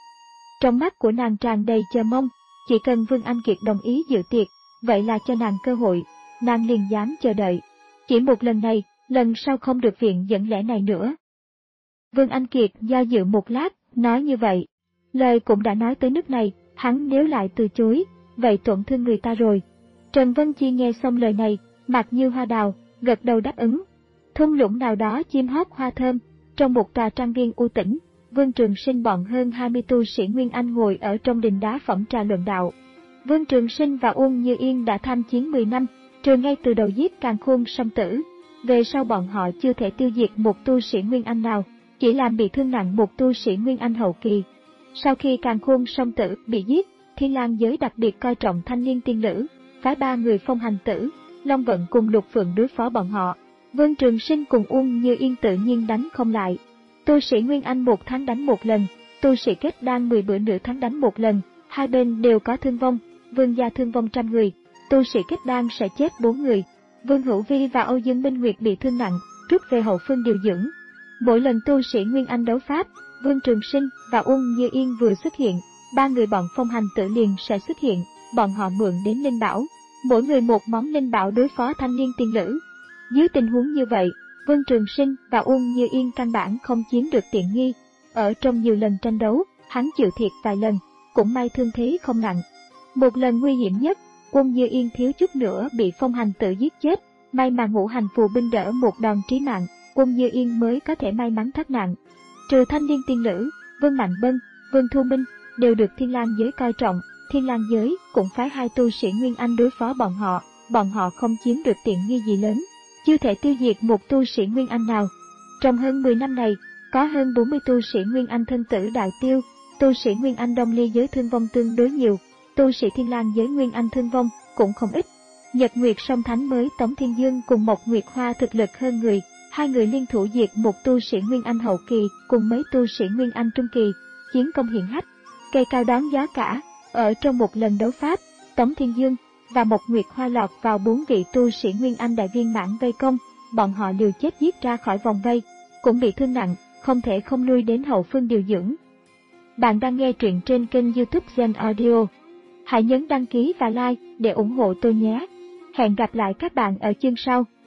Trong mắt của nàng tràn đầy chờ mong, chỉ cần Vương Anh Kiệt đồng ý dự tiệc, vậy là cho nàng cơ hội, nàng liền dám chờ đợi. Chỉ một lần này, lần sau không được viện dẫn lẽ này nữa. Vương Anh Kiệt do dự một lát, nói như vậy. Lời cũng đã nói tới nước này, hắn nếu lại từ chối, vậy tổn thương người ta rồi. Trần Vân Chi nghe xong lời này, mặt như hoa đào, gật đầu đáp ứng. Thung lũng nào đó chim hót hoa thơm, trong một tòa trang viên u tĩnh, Vương Trường Sinh bọn hơn hai mươi tu sĩ Nguyên Anh ngồi ở trong đình đá phẩm trà luận đạo. Vương Trường Sinh và Uông Như Yên đã tham chiến mười năm, trừ ngay từ đầu giết Càn Khôn Song Tử. Về sau bọn họ chưa thể tiêu diệt một tu sĩ Nguyên Anh nào, chỉ làm bị thương nặng một tu sĩ Nguyên Anh hậu kỳ. Sau khi Càn Khôn Song Tử bị giết, Thiên Lang giới đặc biệt coi trọng thanh niên tiên nữ, phái ba người phong hành tử, Long Vận cùng Lục Phượng đối phó bọn họ. Vương Trường Sinh cùng Uông Như Yên tự nhiên đánh không lại. Tu sĩ Nguyên Anh một tháng đánh một lần, tu sĩ kết đan mười bữa nửa tháng đánh một lần, hai bên đều có thương vong, Vương gia thương vong trăm người, tu sĩ kết đan sẽ chết bốn người. Vương Hữu Vi và Âu Dương Minh Nguyệt bị thương nặng, rút về hậu phương điều dưỡng. Mỗi lần tu sĩ Nguyên Anh đấu pháp, Vương Trường Sinh và Uông Như Yên vừa xuất hiện, ba người bọn phong hành tử liền sẽ xuất hiện, bọn họ mượn đến linh bảo, mỗi người một món linh bảo đối phó thanh niên tiên nữ. Dưới tình huống như vậy, Vương Trường Sinh và Uông Như Yên căn bản không chiếm được tiện nghi. Ở trong nhiều lần tranh đấu, hắn chịu thiệt vài lần, cũng may thương thế không nặng. Một lần nguy hiểm nhất, Uông Như Yên thiếu chút nữa bị phong hành tử giết chết, may mà ngũ hành phù binh đỡ một đòn trí mạng, quân Như Yên mới có thể may mắn thoát nạn. Trừ thanh niên tiên nữ, Vương Mạnh Bân, Vương Thu Minh đều được Thiên Lang giới coi trọng, Thiên Lang giới cũng phái hai tu sĩ Nguyên Anh đối phó bọn họ, bọn họ không chiếm được tiện nghi gì lớn, chưa thể tiêu diệt một tu sĩ Nguyên Anh nào. Trong hơn mười năm này, có hơn bốn mươi tu sĩ Nguyên Anh thân tử đạo tiêu, tu sĩ Nguyên Anh Đông Ly giới thương vong tương đối nhiều, tu sĩ Thiên Lang giới Nguyên Anh thương vong cũng không ít. Nhật Nguyệt Song Thánh mới Tống Thiên Dương cùng Mộc Nguyệt Hoa thực lực hơn người, hai người liên thủ diệt một tu sĩ Nguyên Anh hậu kỳ cùng mấy tu sĩ Nguyên Anh trung kỳ, chiến công hiển hách, cây cao đón gió cả. Ở trong một lần đấu pháp, Tống Thiên Dương và Mộc Nguyệt Hoa lọt vào bốn vị tu sĩ Nguyên Anh đại viên mãn vây công, bọn họ liều chết giết ra khỏi vòng vây, cũng bị thương nặng, không thể không lui đến hậu phương điều dưỡng. Bạn đang nghe truyện trên kênh YouTube Zen Audio. Hãy nhấn đăng ký và like để ủng hộ tôi nhé. Hẹn gặp lại các bạn ở chương sau.